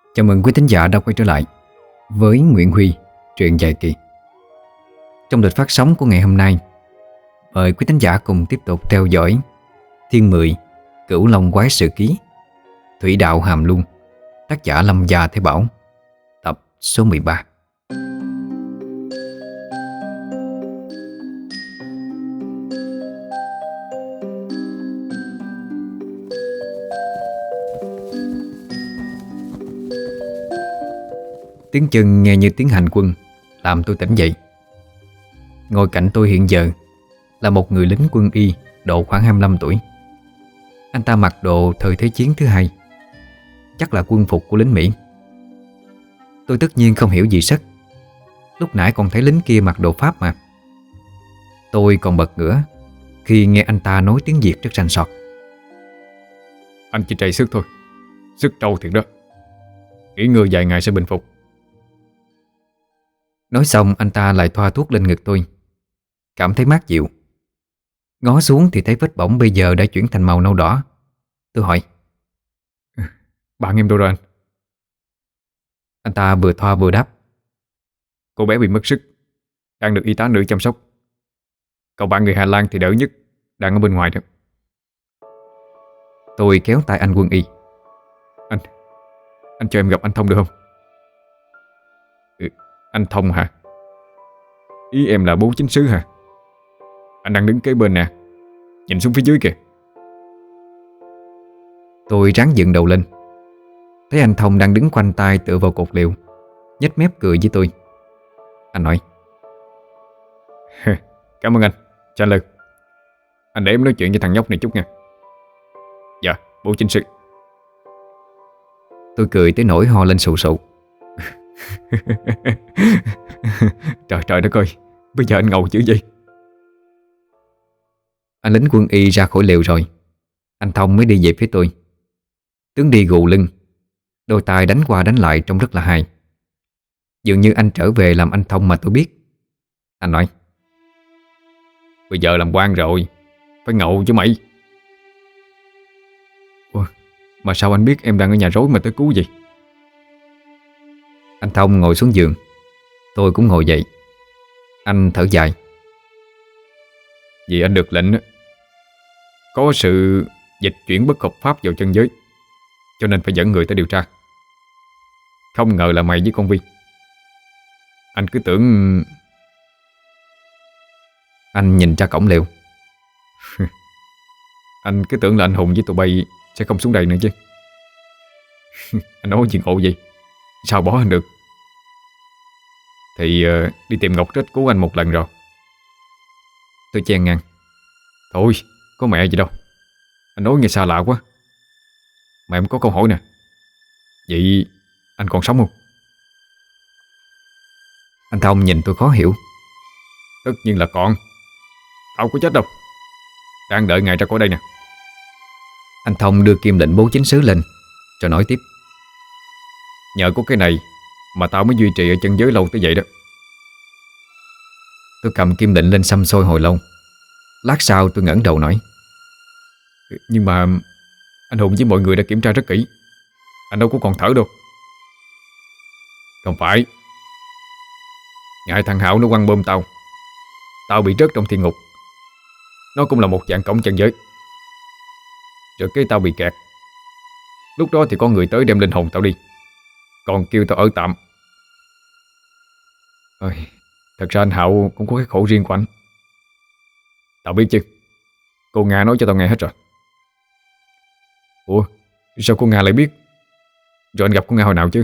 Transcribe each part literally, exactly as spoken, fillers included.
Chào mừng quý thính giả đã quay trở lại với Nguyễn Huy, truyện dài kỳ. Trong lịch phát sóng của ngày hôm nay, mời quý thính giả cùng tiếp tục theo dõi Thiên Mười, Cửu Long Quái Sự Ký, Thủy Đạo Hàm Luân, tác giả Lâm Gia Thái Bảo, tập số mười ba. Tiếng chân nghe như tiếng hành quân làm tôi tỉnh dậy. Ngồi cạnh tôi hiện giờ là một người lính quân y độ khoảng hai mươi lăm tuổi. Anh ta mặc đồ thời Thế chiến thứ hai, chắc là quân phục của lính Mỹ. Tôi tất nhiên không hiểu gì sất. Lúc nãy còn thấy lính kia mặc đồ Pháp mà. Tôi còn bật ngửa khi nghe anh ta nói tiếng Việt rất rành sọt. Anh chỉ trầy sức thôi, sức trâu thiệt đó. Nghỉ ngơi vài ngày sẽ bình phục. Nói xong anh ta lại thoa thuốc lên ngực tôi. Cảm thấy mát dịu. Ngó xuống thì thấy vết bỏng bây giờ đã chuyển thành màu nâu đỏ. Tôi hỏi: Bạn em đâu rồi anh? Anh ta vừa thoa vừa đáp: Cô bé bị mất sức, đang được y tá nữ chăm sóc. Cậu bạn người Hà Lan thì đỡ nhất, đang ở bên ngoài đó. Tôi kéo tay anh quân y. Anh Anh cho em gặp anh Thông được không? Ừ, anh Thông hả? Ý em là bố chính sứ hả? Anh đang đứng kế bên nè, nhìn xuống phía dưới kìa. Tôi ráng dựng đầu lên. Thấy anh Thông đang đứng khoanh tay tựa vào cột liều, nhếch mép cười với tôi. Anh nói: Cảm ơn anh, cho anh lời. Anh để em nói chuyện với thằng nhóc này chút nha. Dạ, bố chính sứ. Tôi cười tới nỗi ho lên sù sụ. Trời trời đất ơi, bây giờ anh ngầu chữ gì? Anh lính quân y ra khỏi lều rồi, anh Thông mới đi về phía tôi. Tướng đi gù lưng, đôi tay đánh qua đánh lại trông rất là hài. Dường như anh trở về làm anh Thông mà tôi biết. Anh nói: Bây giờ làm quan rồi, phải ngầu chứ mày. Ủa, mà sao anh biết em đang ở nhà rối mà tới cứu gì? Anh Thông ngồi xuống giường, tôi cũng ngồi dậy. Anh thở dài: Vì anh được lệnh có sự dịch chuyển bất hợp pháp vào chân giới, cho nên phải dẫn người tới điều tra. Không ngờ là mày với con Vi. Anh cứ tưởng... Anh nhìn ra cổng lều. Anh cứ tưởng là anh Hùng với tụi bay sẽ không xuống đây nữa chứ. Anh nói chuyện ngộ gì, sao bỏ anh được? Thì uh, đi tìm Ngọc Trết cứu anh một lần rồi. Tôi chen ngang: Thôi, có mẹ gì đâu. Anh nói nghe xa lạ quá. Mà em có câu hỏi nè. Vậy anh còn sống không? Anh Thông nhìn tôi khó hiểu. Tất nhiên là còn. Tao có chết đâu. Đang đợi ngày ra khỏi đây nè. Anh Thông đưa kim lệnh bố chính sứ lên, rồi nói tiếp: Nhờ có cái này mà tao mới duy trì ở chân giới lâu tới vậy đó. Tôi cầm kim lệnh lên xăm soi hồi lâu. Lát sau tôi ngẩng đầu nói: Nhưng mà anh Hùng với mọi người đã kiểm tra rất kỹ. Anh đâu có còn thở đâu. Không phải. Ngại thằng Hảo nó quăng bom tao, tao bị rớt trong thiên ngục. Nó cũng là một dạng cổng chân giới. Rồi cái tao bị kẹt. Lúc đó thì có người tới đem linh hồn tao đi, còn kêu tao ở tạm. Ôi, thật ra anh Hạo cũng có cái khổ riêng của anh. Tao biết chứ. Cô Nga nói cho tao nghe hết rồi. Ủa, sao cô Nga lại biết? Rồi anh gặp cô Nga hồi nào chứ?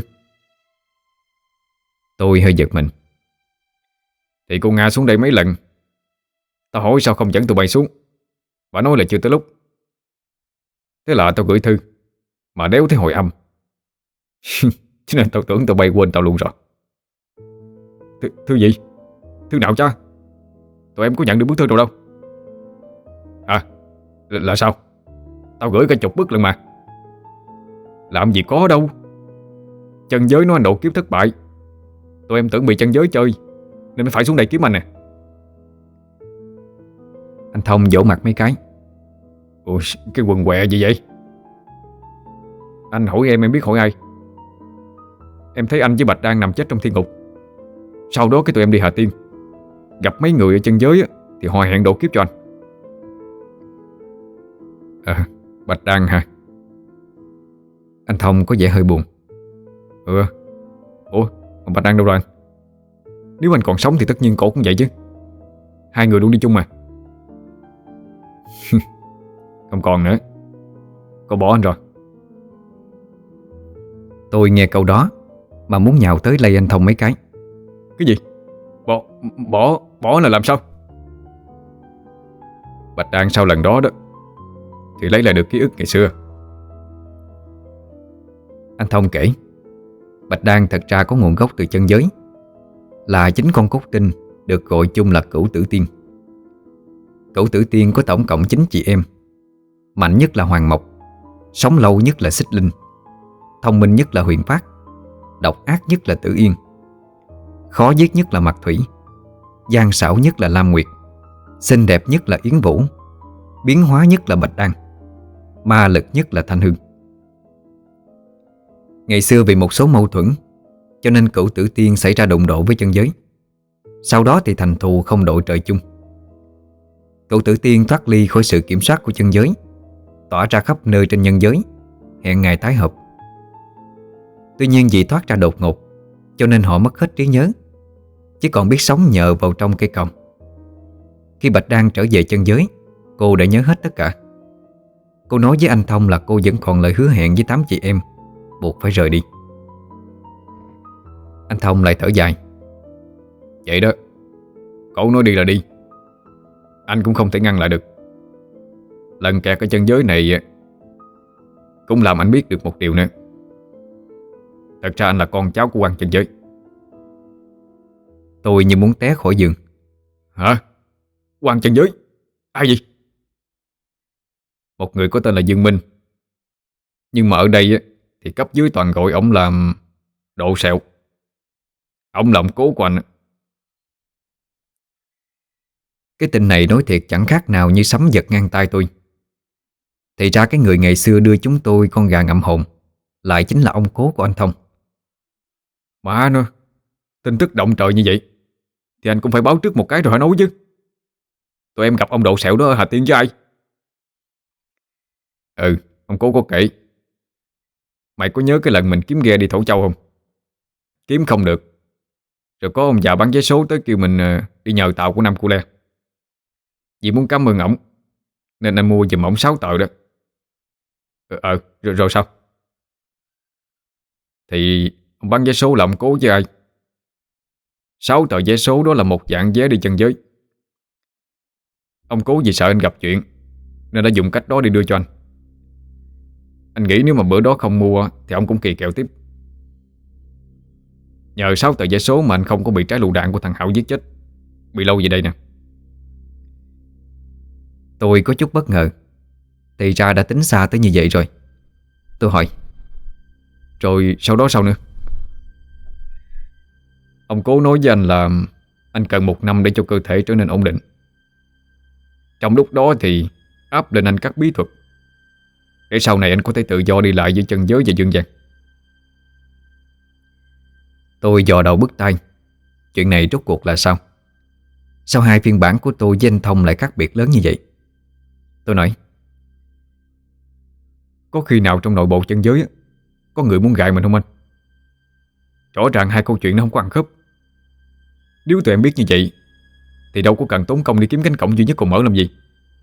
Tôi hơi giật mình. Thì cô Nga xuống đây mấy lần. Tao hỏi sao không dẫn tụi bay xuống, bà nói là chưa tới lúc. Thế là tao gửi thư, mà đéo thấy hồi âm. Cho nên tao tưởng tụi bay quên tao luôn rồi. Thư, thư gì? Thư nào cha? Tụi em có nhận được bức thư nào đâu. À, là, là sao? Tao gửi cả chục bức lần mà. Làm gì có đâu. Chân giới nó độ kiếp thất bại. Tụi em tưởng bị chân giới chơi nên mới phải xuống đây kiếm anh nè. Anh Thông vỗ mặt mấy cái. Ủa, cái quần què gì vậy? Anh hỏi em em biết hỏi ai? em thấy anh với Bạch đang nằm chết trong thiên ngục. Sau đó cái tụi em đi Hà Tiên, gặp mấy người ở chân giới á, thì họ hẹn độ kiếp cho anh. À, Bạch Đăng hả? Anh Thông có vẻ hơi buồn. Ừ. Ủa, còn Bạch Đăng đâu rồi anh? Nếu anh còn sống thì tất nhiên cổ cũng vậy chứ. Hai người luôn đi chung mà. Không còn nữa. Cô bỏ anh rồi. Tôi nghe câu đó mà muốn nhào tới lay anh Thông mấy cái. Cái gì? Bỏ, bỏ, bỏ là làm sao? Bạch Đăng sau lần đó đó thì lấy lại được ký ức ngày xưa. Anh Thông kể Bạch Đăng thật ra có nguồn gốc từ chân giới, là chính con cốt tinh được gọi chung là Cửu Tử Tiên. Cửu Tử Tiên có tổng cộng chín chị em. Mạnh nhất là Hoàng Mộc, sống lâu nhất là Xích Linh, thông minh nhất là Huyền Phát, độc ác nhất là Tử Yên, khó giết nhất là Mạc Thủy, gian xảo nhất là Lam Nguyệt, xinh đẹp nhất là Yến Vũ, biến hóa nhất là Bạch Đăng, ma lực nhất là Thanh Hương. Ngày xưa vì một số mâu thuẫn cho nên Cửu Tử Tiên xảy ra đụng độ với chân giới. Sau đó thì thành thù không đội trời chung. Cửu Tử Tiên thoát ly khỏi sự kiểm soát của chân giới, tỏa ra khắp nơi trên nhân giới, hẹn ngày tái hợp. Tuy nhiên vì thoát ra đột ngột cho nên họ mất hết trí nhớ, chỉ còn biết sống nhờ vào trong cây còng. Khi Bạch Đăng trở về chân giới, cô đã nhớ hết tất cả. Cô nói với anh Thông là cô vẫn còn lời hứa hẹn với tám chị em, buộc phải rời đi. Anh Thông lại thở dài. Vậy đó, cậu nói đi là đi, anh cũng không thể ngăn lại được. Lần kẹt ở chân giới này cũng làm anh biết được một điều nữa. Thật ra anh là con cháu của quan chân giới. Tôi như muốn té khỏi giường. Hả? Quan chân giới? Ai gì? Một người có tên là Dương Minh. Nhưng mà ở đây thì cấp dưới toàn gọi ổng là Độ Sẹo. Ổng là ông cố của anh. Cái tin này nói thiệt chẳng khác nào như sấm giật ngang tai tôi. Thì ra cái người ngày xưa đưa chúng tôi con gà ngậm hồn lại chính là ông cố của anh Thông. Mà nữa, tin tức động trời như vậy thì anh cũng phải báo trước một cái rồi hả nói chứ. Tụi em gặp ông Độ Sẹo đó ở Hà Tiên với ai? Ừ, ông cố có kể. Mày có nhớ cái lần mình kiếm ghe đi Thổ Châu không? Kiếm không được, rồi có ông già bán vé số tới kêu mình đi nhờ tàu của Nam Cu Le. Vì muốn cảm ơn ổng nên anh mua giùm ổng sáu tờ đó. Ờ, ờ rồi, rồi sao? Thì ông bán vé số là ông cố với ai? Sáu tờ vé số đó là một dạng vé đi chân giới. Ông cố vì sợ anh gặp chuyện nên đã dùng cách đó đi đưa cho anh. Anh nghĩ nếu mà bữa đó không mua thì ông cũng kỳ kèo tiếp. Nhờ sáu tờ vé số mà anh không có bị trái lựu đạn của thằng Hảo giết chết. Bị lâu về đây nè. Tôi có chút bất ngờ. Thì ra đã tính xa tới như vậy rồi. Tôi hỏi: rồi sau đó sao nữa? Ông cố nói với anh là anh cần một năm để cho cơ thể trở nên ổn định. Trong lúc đó thì áp lên anh các bí thuật để sau này anh có thể tự do đi lại giữa chân giới và dương gian. Tôi dò đầu bứt tai. Chuyện này rốt cuộc là sao? Sao hai phiên bản của tôi với anh Thông lại khác biệt lớn như vậy? Tôi nói: có khi nào trong nội bộ chân giới á, có người muốn gài mình không anh? Rõ ràng hai câu chuyện nó không có ăn khớp. Nếu tụi em biết như vậy thì đâu có cần tốn công đi kiếm cánh cổng duy nhất còn mở làm gì.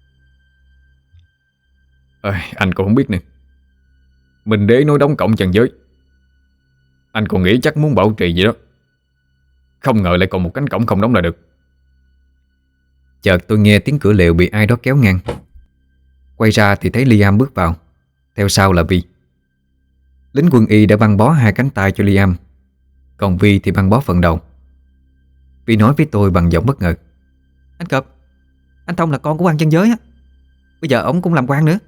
À, anh cũng không biết nè. Mình đế nói đóng cổng chân giới, anh còn nghĩ chắc muốn bảo trì gì đó, không ngờ lại còn một cánh cổng không đóng lại được. Chợt tôi nghe tiếng cửa lều bị ai đó kéo ngang. Quay ra thì thấy Liam bước vào, theo sau là Vi. Lính quân y đã băng bó hai cánh tay cho Liam, còn Vi thì băng bó phần đầu. Vi nói với tôi bằng giọng bất ngờ: Anh Cọp, anh Thông là con của quan chân giới á. Bây giờ ổng cũng làm quan nữa.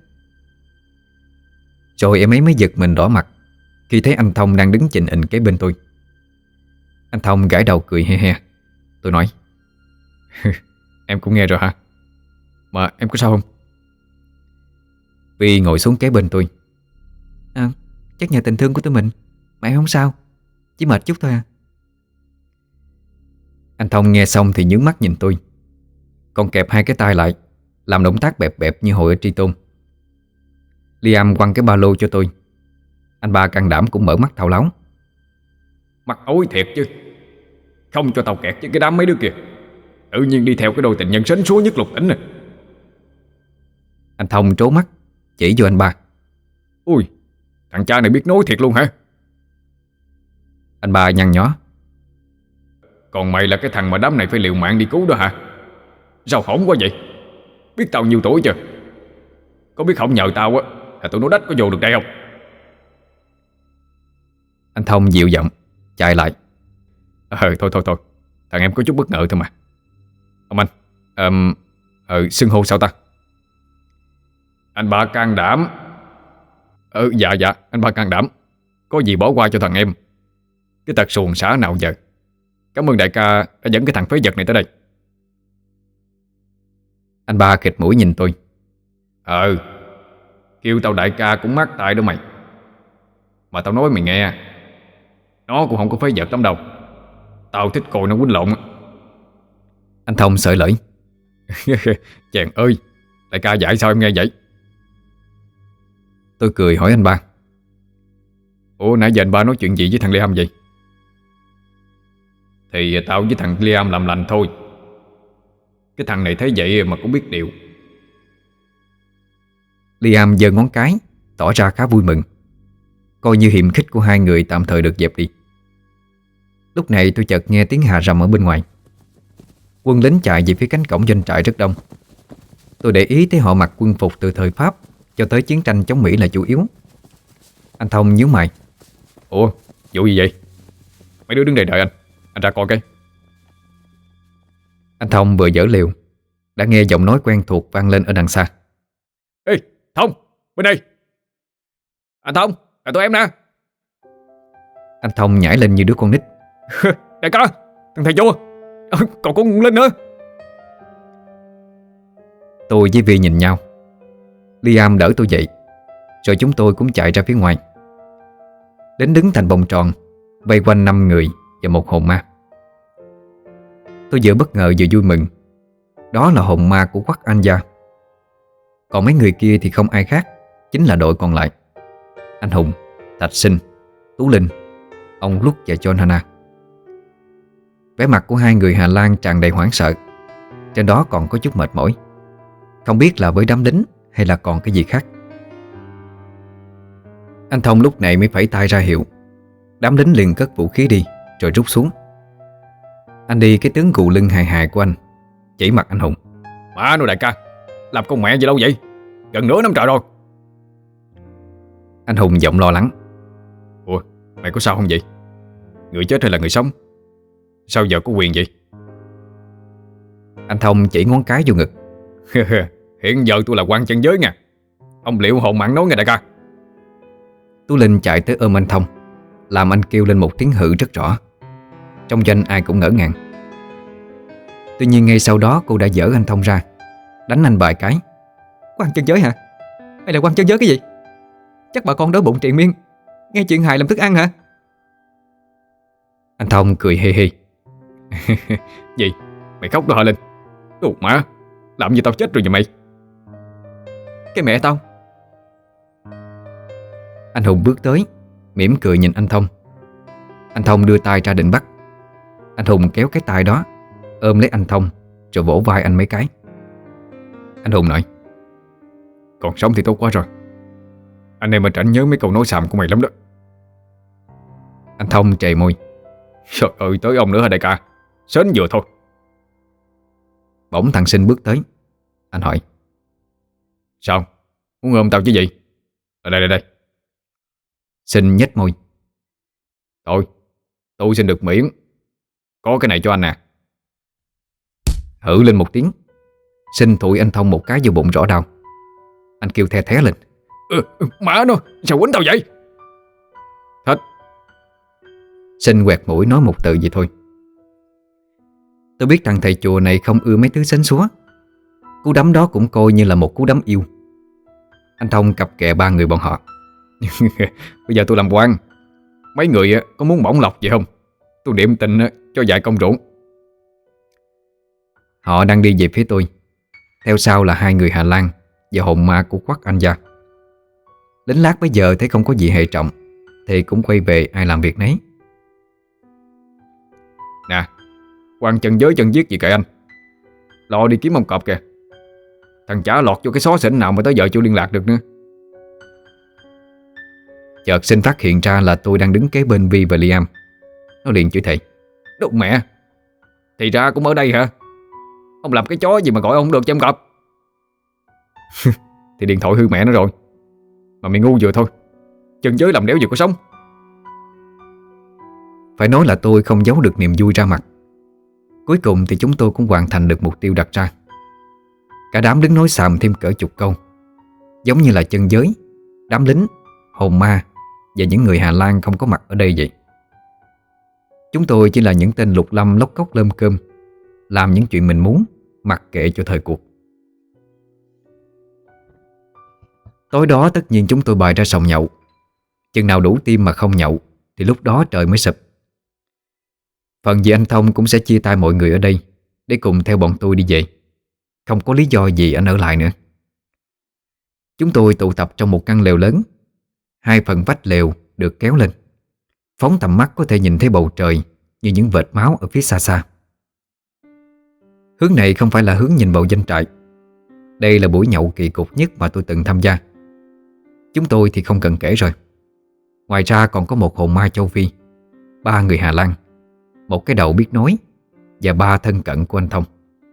Rồi em ấy mới giật mình đỏ mặt khi thấy anh Thông đang đứng chình ình kế bên tôi. Anh Thông gãi đầu cười he he. Tôi nói: Em cũng nghe rồi hả? Mà em có sao không? Vi ngồi xuống kế bên tôi. À, chắc nhờ tình thương của tụi mình mà em không sao. Chỉ mệt chút thôi à. Anh Thông nghe xong thì nhướng mắt nhìn tôi, còn kẹp hai cái tay lại, làm động tác bẹp bẹp như hồi ở Tri Tôn. Liam quăng cái ba lô cho tôi. Anh ba can đảm cũng mở mắt thao láo. Mắc ối thiệt chứ, không cho tao kẹt với cái đám mấy đứa kia, tự nhiên đi theo cái đôi tình nhân sến súa nhất lục tỉnh này. Anh Thông trố mắt chỉ vô anh ba. Ui, thằng cha này biết nói thiệt luôn hả? Anh ba nhăn nhó. Còn mày là cái thằng mà đám này phải liều mạng đi cứu đó hả? Sao hổn quá vậy? Biết tao nhiêu tuổi chưa? Có biết không nhờ tao á là tụi nó đách có vô được đây không? Anh Thông dịu giọng chạy lại. Ờ thôi thôi thôi, thằng em có chút bất ngờ thôi mà. Ông anh, um, ờ, xưng hô sao ta? Anh ba can đảm. Ừ dạ dạ, anh ba can đảm. Có gì bỏ qua cho thằng em. Cái tật xuồng xả nào giờ. Cảm ơn đại ca đã dẫn cái thằng phế vật này tới đây. Anh ba khịt mũi nhìn tôi. Ờ, kêu tao đại ca cũng mắc tại đó mày. Mà tao nói mày nghe, nó cũng không có phế vật lắm đâu. Tao thích coi nó quýnh lộn. Anh Thông sợi lưỡi. Chàng ơi, đại ca dạy sao em nghe vậy? Tôi cười hỏi anh ba. Ủa nãy giờ anh ba nói chuyện gì với thằng Liam vậy? Thì tao với thằng Liam làm lành thôi. Cái thằng này thấy vậy mà cũng biết điều. Liam giơ ngón cái, tỏ ra khá vui mừng, coi như hiềm khích của hai người tạm thời được dẹp đi. Lúc này tôi chợt nghe tiếng hà rầm ở bên ngoài. Quân lính chạy về phía cánh cổng doanh trại rất đông. Tôi để ý thấy họ mặc quân phục từ thời Pháp cho tới chiến tranh chống Mỹ là chủ yếu. Anh Thông nhíu mày. Ủa, vụ gì vậy? Mấy đứa đứng đây đợi anh. Anh ra coi cái. Anh Thông vừa dở liều đã nghe giọng nói quen thuộc vang lên ở đằng xa. Ê, Thông, bên đây. Anh Thông, là tụi em nè. Anh Thông nhảy lên như đứa con nít. Đại ca, thằng thầy vô. À, còn có Linh nữa. Tôi với Vi nhìn nhau. Liam đỡ tôi dậy, rồi chúng tôi cũng chạy ra phía ngoài. Đến đứng thành vòng tròn, vây quanh năm người và một hồn ma. Tôi vừa bất ngờ vừa vui mừng. Đó là hồn ma của Quắc Anh Gia. Còn mấy người kia thì không ai khác, chính là đội còn lại: anh Hùng, Thạch Sinh, Tú Linh, ông Lúc và John Hannah. Vẻ mặt của hai người Hà Lan tràn đầy hoảng sợ. Trên đó còn có chút mệt mỏi, không biết là với đám lính hay là còn cái gì khác. Anh Thông lúc này mới phẩy tay ra hiệu. Đám lính liền cất vũ khí đi, rồi rút xuống. Anh đi cái tướng gù lưng hài hài của anh, chỉ mặt anh Hùng. Má nó đại ca, làm con mẹ gì lâu vậy? Gần nửa năm trời rồi. Anh Hùng giọng lo lắng. Ủa, mày có sao không vậy? Người chết hay là người sống? Sao giờ có quyền vậy? Anh Thông chỉ ngón cái vô ngực. Hiện giờ tôi là quan chân giới nha. Ông liệu hồn mạng nói nghe đại ca. Tú Linh chạy tới ôm anh Thông, làm anh kêu lên một tiếng hự rất rõ. Trong doanh ai cũng ngỡ ngàng. Tuy nhiên ngay sau đó cô đã dỡ anh Thông ra, đánh anh vài cái. Quan chân giới hả? Hay là quan chân giới cái gì? Chắc bà con đói bụng triền miên, nghe chuyện hài làm thức ăn hả? Anh Thông cười hê hê. Gì? Mày khóc đó hả Linh? Đồ má, làm gì tao chết rồi vậy mày? Cái mẹ tao. Anh Hùng bước tới, mỉm cười nhìn anh Thông. Anh Thông đưa tay ra định bắt. Anh Hùng kéo cái tay đó, ôm lấy anh Thông, rồi vỗ vai anh mấy cái. Anh Hùng nói: còn sống thì tốt quá rồi. Anh em mà tránh nhớ mấy câu nói xàm của mày lắm đó. Anh Thông trề môi. Trời ơi, tới ông nữa hả đại ca? Sến vừa thôi. Bỗng thằng Sinh bước tới. Anh hỏi: sao? Muốn ôm tao chứ gì? Ở đây đây đây. Sinh nhếch môi. Thôi, tôi xin được miễn. Có cái này cho anh nè. Hử lên một tiếng. Sinh thụi anh Thông một cái vô bụng rõ đau. Anh kêu the thé lên: ừ, má nó, sao quýnh tao vậy? Hết. Sinh quẹt mũi nói một từ vậy thôi. Tôi biết thằng thầy chùa này không ưa mấy thứ sến súa. Cú đấm đó cũng coi như là một cú đấm yêu. Anh Thông cặp kè ba người bọn họ. Bây giờ tôi làm quan, Mấy người á, có muốn bổng lộc gì không? Tôi niệm tình á, cho vài công ruộng. Họ đang đi về phía tôi. Theo sau là hai người Hà Lan và hồn ma của Quắc Anh Gia. Lính lát bây giờ thấy không có gì hệ trọng thì cũng quay về ai làm việc nấy. Nè, quan chân giới chân giết gì kệ anh. Lo đi kiếm ông cọp kìa. Thằng chả lọt vô cái xó xỉnh nào mà tới giờ chưa liên lạc được nữa. Chợt Sinh phát hiện ra là tôi đang đứng kế bên Vi và Liam. Nó liền chửi thề: Đúc mẹ, thì ra cũng ở đây hả? Ông làm cái chó gì mà gọi ông được cho ông cọp? Thì điện thoại hư mẹ nó rồi. Mà mày ngu vừa thôi. Chân giới làm đéo gì có sống. Phải nói là tôi không giấu được niềm vui ra mặt. Cuối cùng thì chúng tôi cũng hoàn thành được mục tiêu đặt ra. Cả đám đứng nói xàm thêm cỡ chục câu, giống như là chân giới, đám lính, hồn ma và những người Hà Lan không có mặt ở đây vậy. Chúng tôi chỉ là những tên lục lâm lóc cốc lơm cơm, làm những chuyện mình muốn, mặc kệ cho thời cuộc. Tối đó tất nhiên chúng tôi bày ra sòng nhậu. Chừng nào đủ tim mà không nhậu thì lúc đó trời mới sụp. Phần vì anh Thông cũng sẽ chia tay mọi người ở đây để cùng theo bọn tôi đi về. Không có lý do gì anh ở lại nữa. Chúng tôi tụ tập trong một căn lều lớn. Hai phần vách lều được kéo lên, phóng tầm mắt có thể nhìn thấy bầu trời như những vệt máu ở phía xa xa. Hướng này không phải là hướng nhìn vào doanh trại. Đây là buổi nhậu kỳ cục nhất mà tôi từng tham gia. Chúng tôi thì không cần kể rồi. Ngoài ra còn có một hồn ma châu Phi, ba người Hà Lan, một cái đầu biết nói và ba thân cận của anh Thông.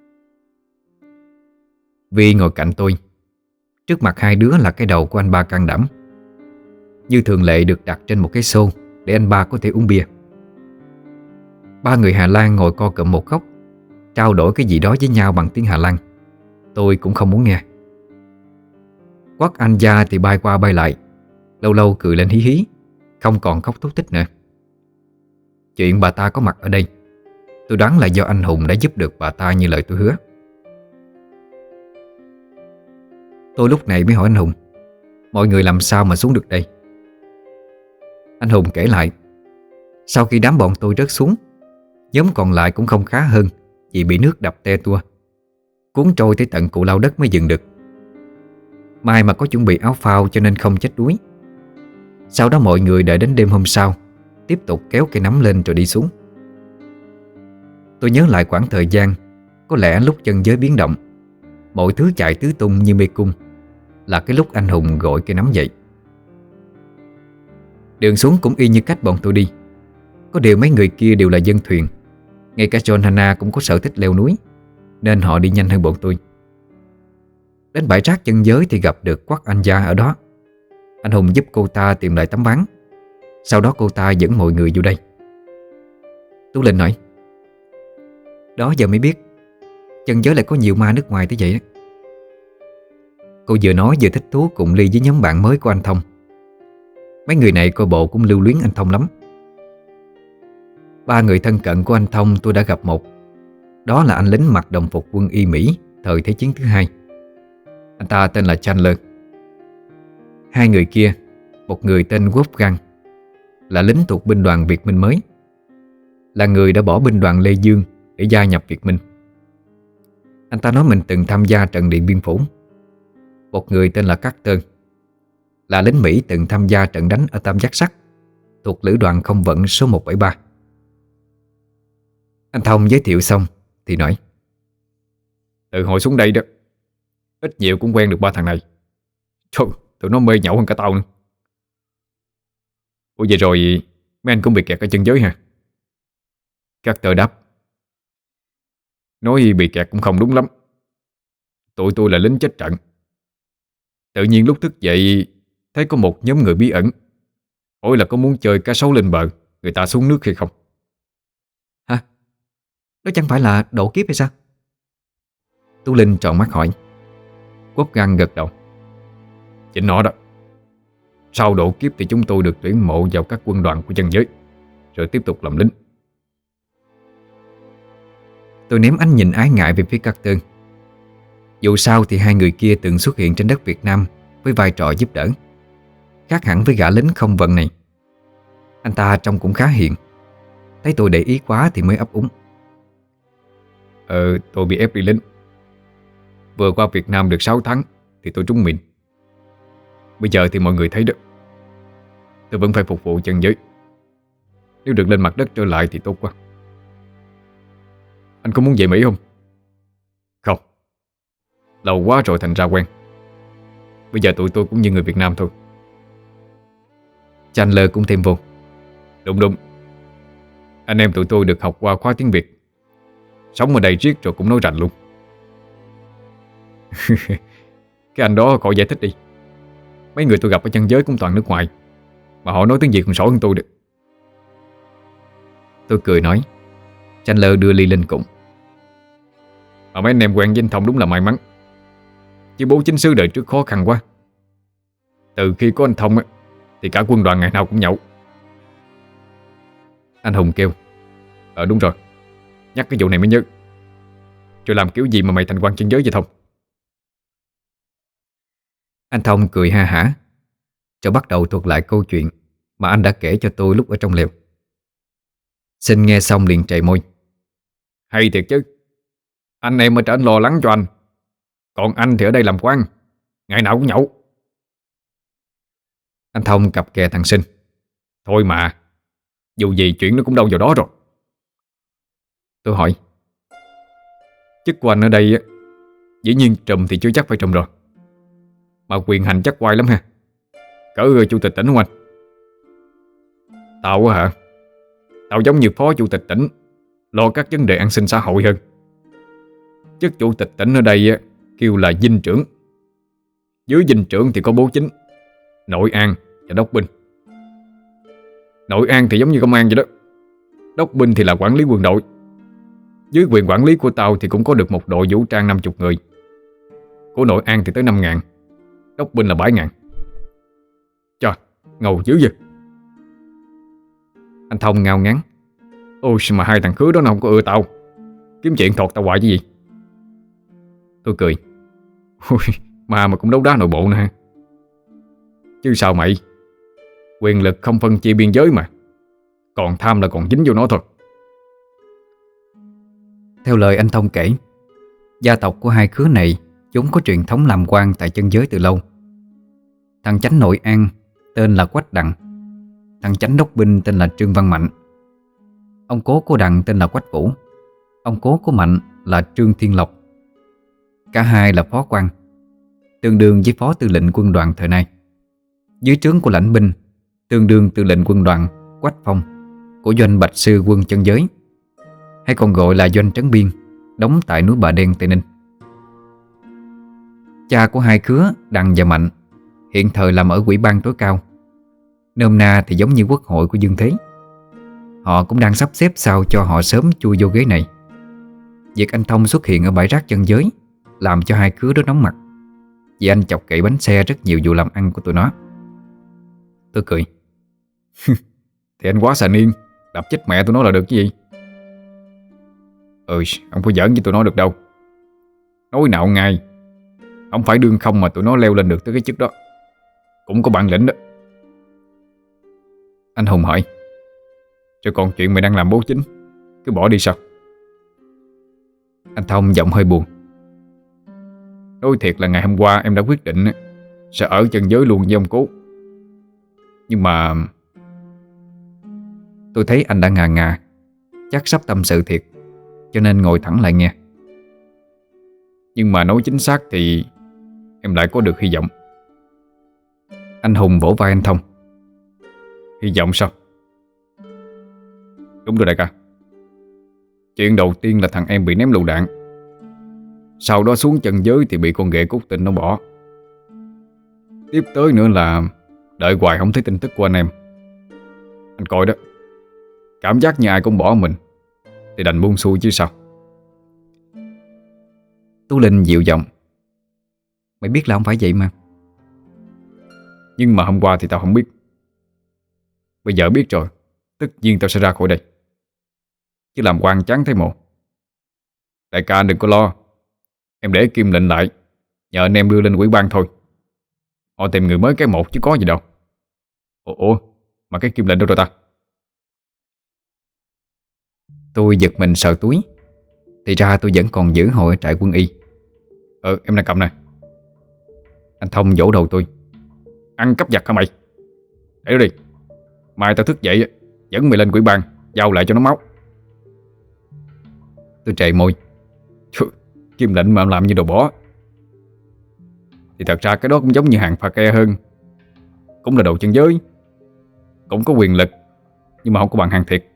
Vi ngồi cạnh tôi. Trước mặt hai đứa là cái đầu của anh ba can đảm, như thường lệ được đặt trên một cái xô để anh ba có thể uống bia. Ba người Hà Lan ngồi co cụm một góc, trao đổi cái gì đó với nhau bằng tiếng Hà Lan. Tôi cũng không muốn nghe. Quắc Anh Gia thì bay qua bay lại, lâu lâu cười lên hí hí, không còn khóc thút thít nữa. Chuyện bà ta có mặt ở đây, tôi đoán là do anh Hùng đã giúp được bà ta như lời tôi hứa. Tôi lúc này mới hỏi anh Hùng: mọi người làm sao mà xuống được đây? Anh Hùng kể lại, sau khi đám bọn tôi rớt xuống, nhóm còn lại cũng không khá hơn vì bị nước đập te tua, cuốn trôi tới tận Cù Lao Đất mới dừng được. May mà có chuẩn bị áo phao cho nên không chết đuối. Sau đó mọi người đợi đến đêm hôm sau, tiếp tục kéo cây nắm lên rồi đi xuống. Tôi nhớ lại khoảng thời gian, có lẽ lúc chân giới biến động, mọi thứ chạy tứ tung như mê cung, là cái lúc anh Hùng gọi cây nắm dậy. Đường xuống cũng y như cách bọn tôi đi. Có điều mấy người kia đều là dân thuyền. Ngay cả John Hannah cũng có sở thích leo núi, nên họ đi nhanh hơn bọn tôi. Đến bãi rác chân giới thì gặp được Quắc Anh Gia ở đó. Anh Hùng giúp cô ta tìm lại tấm ván. Sau đó cô ta dẫn mọi người vô đây. Tú Linh nói: đó giờ mới biết chân giới lại có nhiều ma nước ngoài tới vậy đó. Cô vừa nói vừa thích thú cùng ly với nhóm bạn mới của anh Thông. Mấy người này coi bộ cũng lưu luyến anh Thông lắm. Ba người thân cận của anh Thông tôi đã gặp một. Đó là anh lính mặc đồng phục quân y Mỹ thời Thế chiến thứ hai. Anh ta tên là Chandler. Hai người kia, một người tên Wolfgang, là lính thuộc binh đoàn Việt Minh mới, là người đã bỏ binh đoàn Lê Dương để gia nhập Việt Minh. Anh ta nói mình từng tham gia trận Điện Biên Phủ. Một người tên là Carter, là lính Mỹ từng tham gia trận đánh ở Tam Giác Sắt, thuộc lữ đoàn không vận số một bảy ba. Anh Thông giới thiệu xong thì nói: từ hồi xuống đây đó, ít nhiều cũng quen được ba thằng này. Trời, tụi nó mê nhậu hơn cả tao nữa. Ủa vậy rồi mấy anh cũng bị kẹt ở chân giới hả? Carter đáp: nói bị kẹt cũng không đúng lắm. Tụi tôi là lính chết trận. Tự nhiên lúc thức dậy thấy có một nhóm người bí ẩn hỏi là có muốn chơi cá sấu lên bờ, người ta xuống nước hay không. Hả? Đó chẳng phải là độ kiếp hay sao? Tú Linh tròn mắt hỏi. Quốc Găng gật đầu: chính nó đó. Sau độ kiếp thì chúng tôi được tuyển mộ vào các quân đoàn của chân giới, rồi tiếp tục làm lính. Tôi ném ánh nhìn ái ngại về phía Carter. Dù sao thì hai người kia từng xuất hiện trên đất Việt Nam với vai trò giúp đỡ, khác hẳn với gã lính không vận này. Anh ta trông cũng khá hiền. Thấy tôi để ý quá thì mới ấp úng. Ờ tôi bị ép đi lính. Vừa qua Việt Nam được sáu tháng thì tôi trúng mìn. Bây giờ thì mọi người thấy đó, tôi vẫn phải phục vụ chân giới. Nếu được lên mặt đất trở lại thì tốt quá. Anh có muốn về Mỹ không? Không, lâu quá rồi thành ra quen. Bây giờ tụi tôi cũng như người Việt Nam thôi. Chandler cũng thêm vô. Đúng đúng. Anh em tụi tôi được học qua khóa tiếng Việt, sống ở đây riết rồi cũng nói rành luôn. Cái anh đó khỏi giải thích đi. Mấy người tôi gặp ở chân giới cũng toàn nước ngoài, mà họ nói tiếng Việt còn sỏi hơn tôi được. Tôi cười nói. Chandler đưa ly lên cùng. Mà mấy anh em quen với anh Thông đúng là may mắn. Chứ bố chính xứ đời trước khó khăn quá. Từ khi có anh Thông á, thì cả quân đoàn ngày nào cũng nhậu. Anh Hùng kêu. Ờ đúng rồi, nhắc cái vụ này mới nhớ. Rồi làm kiểu gì mà mày thành quan chân giới vậy Thông? Anh Thông cười ha hả, rồi bắt đầu thuật lại câu chuyện mà anh đã kể cho tôi lúc ở trong lều. Xin nghe xong liền trầy môi. Hay thiệt chứ. Anh em ở trển lo lắng cho anh, còn anh thì ở đây làm quan, ngày nào cũng nhậu. Anh Thông cặp kè thằng Sinh. Thôi mà, dù gì chuyện nó cũng đâu vào đó rồi. Tôi hỏi. Chức của anh ở đây á, dĩ nhiên trùm thì chưa chắc phải trùm rồi, mà quyền hành chắc quay lắm ha. Cỡ chủ tịch tỉnh không anh? Tao á hả? Tao giống như phó chủ tịch tỉnh, lo các vấn đề an sinh xã hội hơn. Chức chủ tịch tỉnh ở đây á, kêu là dinh trưởng. Dưới dinh trưởng thì có bố chính, nội an và đốc binh. Nội an thì giống như công an vậy đó. Đốc binh thì là quản lý quân đội. Dưới quyền quản lý của tao thì cũng có được một đội vũ trang năm mươi người. Của nội an thì tới năm ngàn. Đốc binh là bảy ngàn. Trời, ngầu dữ vậy. Anh Thông ngao ngán. Ôi mà hai thằng khứa đó nó không có ưa tao, kiếm chuyện thọt tao hoài chứ gì. Tôi cười. Ôi, mà mà cũng đấu đá nội bộ nè ha. Chứ sao mày, quyền lực không phân chia biên giới mà, còn tham là còn dính vô nó thôi. Theo lời anh Thông kể, gia tộc của hai khứa này vốn có truyền thống làm quan tại chân giới từ lâu. Thằng chánh nội an tên là Quách Đặng, thằng chánh đốc binh tên là Trương Văn Mạnh, ông cố của Đặng tên là Quách Vũ, ông cố của Mạnh là Trương Thiên Lộc. Cả hai là phó quan, tương đương với phó tư lệnh quân đoàn thời nay. Dưới trướng của lãnh binh, tương đương tư lệnh quân đoàn Quách Phong của doanh Bạch Sư quân chân giới, hay còn gọi là doanh Trấn Biên, đóng tại núi Bà Đen, Tây Ninh. Cha của hai khứa Đặng và Mạnh hiện thời làm ở ủy ban tối cao, nôm na thì giống như quốc hội của dương thế. Họ cũng đang sắp xếp sao cho họ sớm chui vô ghế này. Việc anh Thông xuất hiện ở bãi rác chân giới làm cho hai khứa đó nóng mặt, vì anh chọc cậy bánh xe rất nhiều vụ làm ăn của tụi nó. Tôi cười. Thì anh quá xà niên, đập chết mẹ tụi nó là được chứ gì. Ừ, không có giỡn với tụi nó được đâu. Nói nạo ngay, không phải đương không mà tụi nó leo lên được tới cái chức đó. Cũng có bản lĩnh đó. Anh Hùng hỏi. Rồi còn chuyện mày đang làm bố chính, cứ bỏ đi sao? Anh Thông giọng hơi buồn. Nói thiệt là ngày hôm qua em đã quyết định sẽ ở chân giới luôn với ông cố. Nhưng mà tôi thấy anh đã ngà ngà, chắc sắp tâm sự thiệt, cho nên ngồi thẳng lại nghe. Nhưng mà nói chính xác thì em lại có được hy vọng. Anh Hùng vỗ vai anh Thông. Hy vọng sao? Đúng rồi đại ca. Chuyện đầu tiên là thằng em bị ném lựu đạn, sau đó xuống chân giới thì bị con ghệ Cúc Tình nó bỏ. Tiếp tới nữa là đợi hoài không thấy tin tức của anh em. Anh coi đó, cảm giác như ai cũng bỏ mình thì đành buông xuôi chứ sao. Tú Linh dịu giọng. Mày biết là không phải vậy mà. Nhưng mà hôm qua thì tao không biết. Bây giờ biết rồi, tất nhiên tao sẽ ra khỏi đây. Chứ làm quan chán thấy mồ. Đại ca đừng có lo, em để Kim lệnh lại, nhờ anh em đưa lên ủy ban thôi. Họ tìm người mới cái một chứ có gì đâu. Ủa, ủa mà cái Kim lệnh đâu rồi ta? Tôi giật mình sờ túi, thì ra tôi vẫn còn giữ hồi ở trại quân y. Ờ em đang cầm nè. Anh Thông vỗ đầu tôi. Ăn cắp giặt hả mày? Để đó đi, mai tao thức dậy dẫn mày lên quỹ ban giao lại cho nó máu. Tôi trề môi. Kim lệnh mà làm như đồ bỏ. Thì thật ra cái đó cũng giống như hàng pha ke hơn. Cũng là đồ chân giới, cũng có quyền lực, nhưng mà không có bằng hàng thiệt.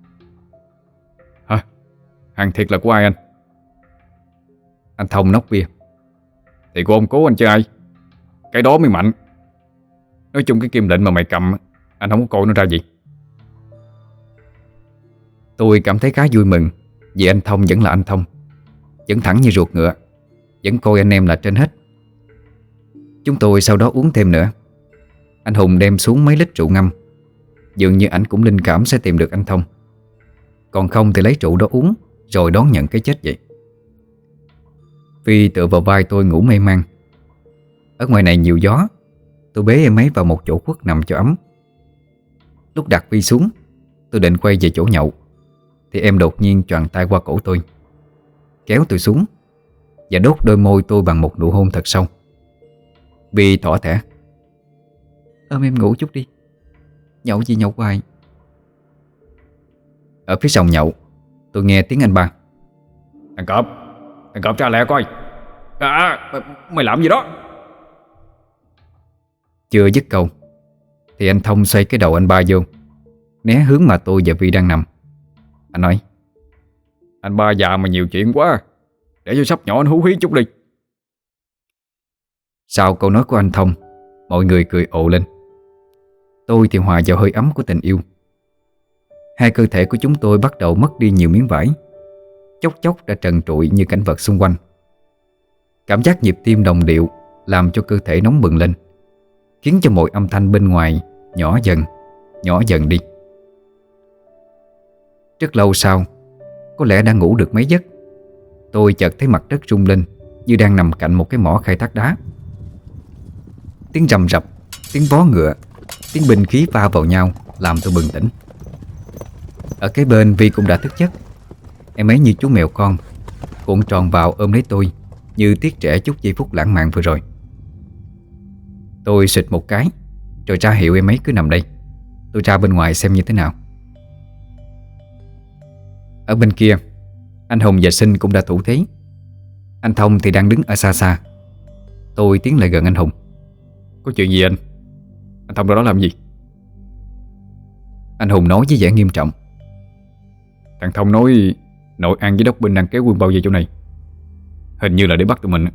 Hả? Hàng thiệt là của ai anh? Anh Thông nốc bia. Thì của ông cố anh chứ ai. Cái đó mới mạnh. Nói chung cái kim lệnh mà mày cầm, anh không có coi nó ra gì. Tôi cảm thấy khá vui mừng, vì anh Thông vẫn là anh Thông, vẫn thẳng như ruột ngựa, vẫn coi anh em là trên hết. Chúng tôi sau đó uống thêm nữa. Anh Hùng đem xuống mấy lít rượu ngâm. Dường như ảnh cũng linh cảm sẽ tìm được anh Thông. Còn không thì lấy rượu đó uống, rồi đón nhận cái chết vậy. Phi tựa vào vai tôi ngủ mê man. Ở ngoài này nhiều gió, tôi bế em ấy vào một chỗ khuất nằm cho ấm. Lúc đặt Phi xuống, tôi định quay về chỗ nhậu, thì em đột nhiên choàng tay qua cổ tôi, kéo tôi xuống và đốt đôi môi tôi bằng một nụ hôn thật sâu. Vi tỏ thẻ. Ôm em ngủ chút đi, nhậu gì nhậu hoài. Ở phía sòng nhậu, tôi nghe tiếng anh ba. Thằng Cọp, thằng Cọp ra lẹ coi. À, mày làm gì đó? Chưa dứt câu thì anh Thông xoay cái đầu anh ba vô, né hướng mà tôi và Vi đang nằm. Anh nói: Anh ba già mà nhiều chuyện quá, để cho sắp nhỏ anh hú hí chút đi. Sau câu nói của anh Thông, mọi người cười ồ lên. Tôi thì hòa vào hơi ấm của tình yêu. Hai cơ thể của chúng tôi bắt đầu mất đi nhiều miếng vải, chốc chốc đã trần trụi như cảnh vật xung quanh. Cảm giác nhịp tim đồng điệu làm cho cơ thể nóng bừng lên, khiến cho mọi âm thanh bên ngoài nhỏ dần, nhỏ dần đi. Rất lâu sau, có lẽ đã ngủ được mấy giấc, tôi chợt thấy mặt đất rung lên như đang nằm cạnh một cái mỏ khai thác đá. Tiếng rầm rập, tiếng vó ngựa, tiếng binh khí va vào nhau làm tôi bừng tỉnh. Ở cái bên Vi cũng đã thức giấc. Em ấy như chú mèo con, cuộn tròn vào ôm lấy tôi, như tiếc trẻ chút giây phút lãng mạn vừa rồi. Tôi xịt một cái, rồi ra hiệu em ấy cứ nằm đây. Tôi ra bên ngoài xem như thế nào. Ở bên kia, anh Hùng và Sinh cũng đã thủ thế. Anh Thông thì đang đứng ở xa xa. Tôi tiến lại gần anh Hùng. Có chuyện gì anh? Anh Thông ra đó làm gì? Anh Hùng nói với vẻ nghiêm trọng. Thằng Thông nói Nội An với Đốc Binh đang kéo quân bao về chỗ này, hình như là để bắt tụi mình.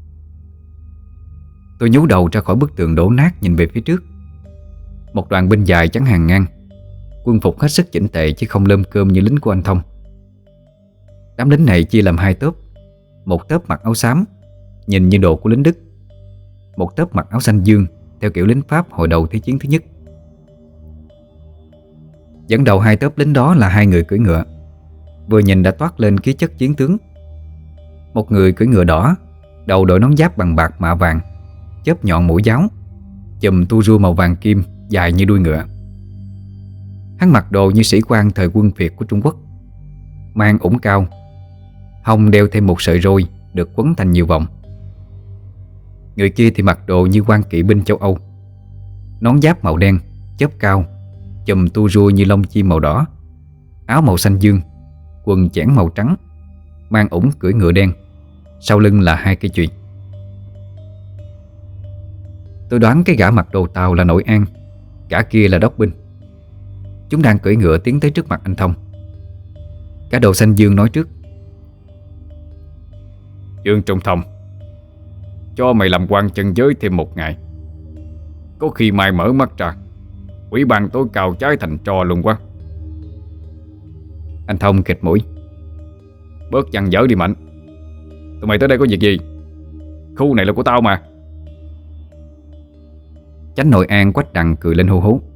Tôi nhú đầu ra khỏi bức tường đổ nát, nhìn về phía trước. Một đoàn binh dài chắn hàng ngang, quân phục hết sức chỉnh tề chứ không lơm cơm như lính của anh Thông. Đám lính này chia làm hai tốp. Một tốp mặc áo xám, nhìn như đồ của lính Đức. Một tốp mặc áo xanh dương, theo kiểu lính Pháp hồi đầu Thế chiến thứ nhất. Dẫn đầu hai tốp lính đó là hai người cưỡi ngựa, vừa nhìn đã toát lên khí chất chiến tướng. Một người cưỡi ngựa đỏ, đầu đội nón giáp bằng bạc mạ vàng, chớp nhọn mũi giáo, chùm tu rua màu vàng kim dài như đuôi ngựa. Hắn mặc đồ như sĩ quan thời quân Việt của Trung Quốc, mang ủng cao, hông đeo thêm một sợi roi được quấn thành nhiều vòng. Người kia thì mặc đồ như quan kỵ binh châu Âu, nón giáp màu đen, chớp cao, chùm tu rua như lông chim màu đỏ, áo màu xanh dương, quần chẽn màu trắng, mang ủng cưỡi ngựa đen, sau lưng là hai cây chùy. Tôi đoán cái gã mặc đồ Tàu là Nội An, gã kia là Đốc Binh. Chúng đang cưỡi ngựa tiến tới trước mặt anh Thông. Cả đồ xanh dương nói trước. Dương Trung Thông, cho mày làm quan chân giới thêm một ngày. Có khi mai mở mắt ra, ủy ban tối cao cháy thành tro luôn quá. Anh Thông khịt mũi. Bớt dằn dở đi Mạnh. Tụi mày tới đây có việc gì? Khu này là của tao mà. Chánh Nội An quách đằng cười lên hô hố.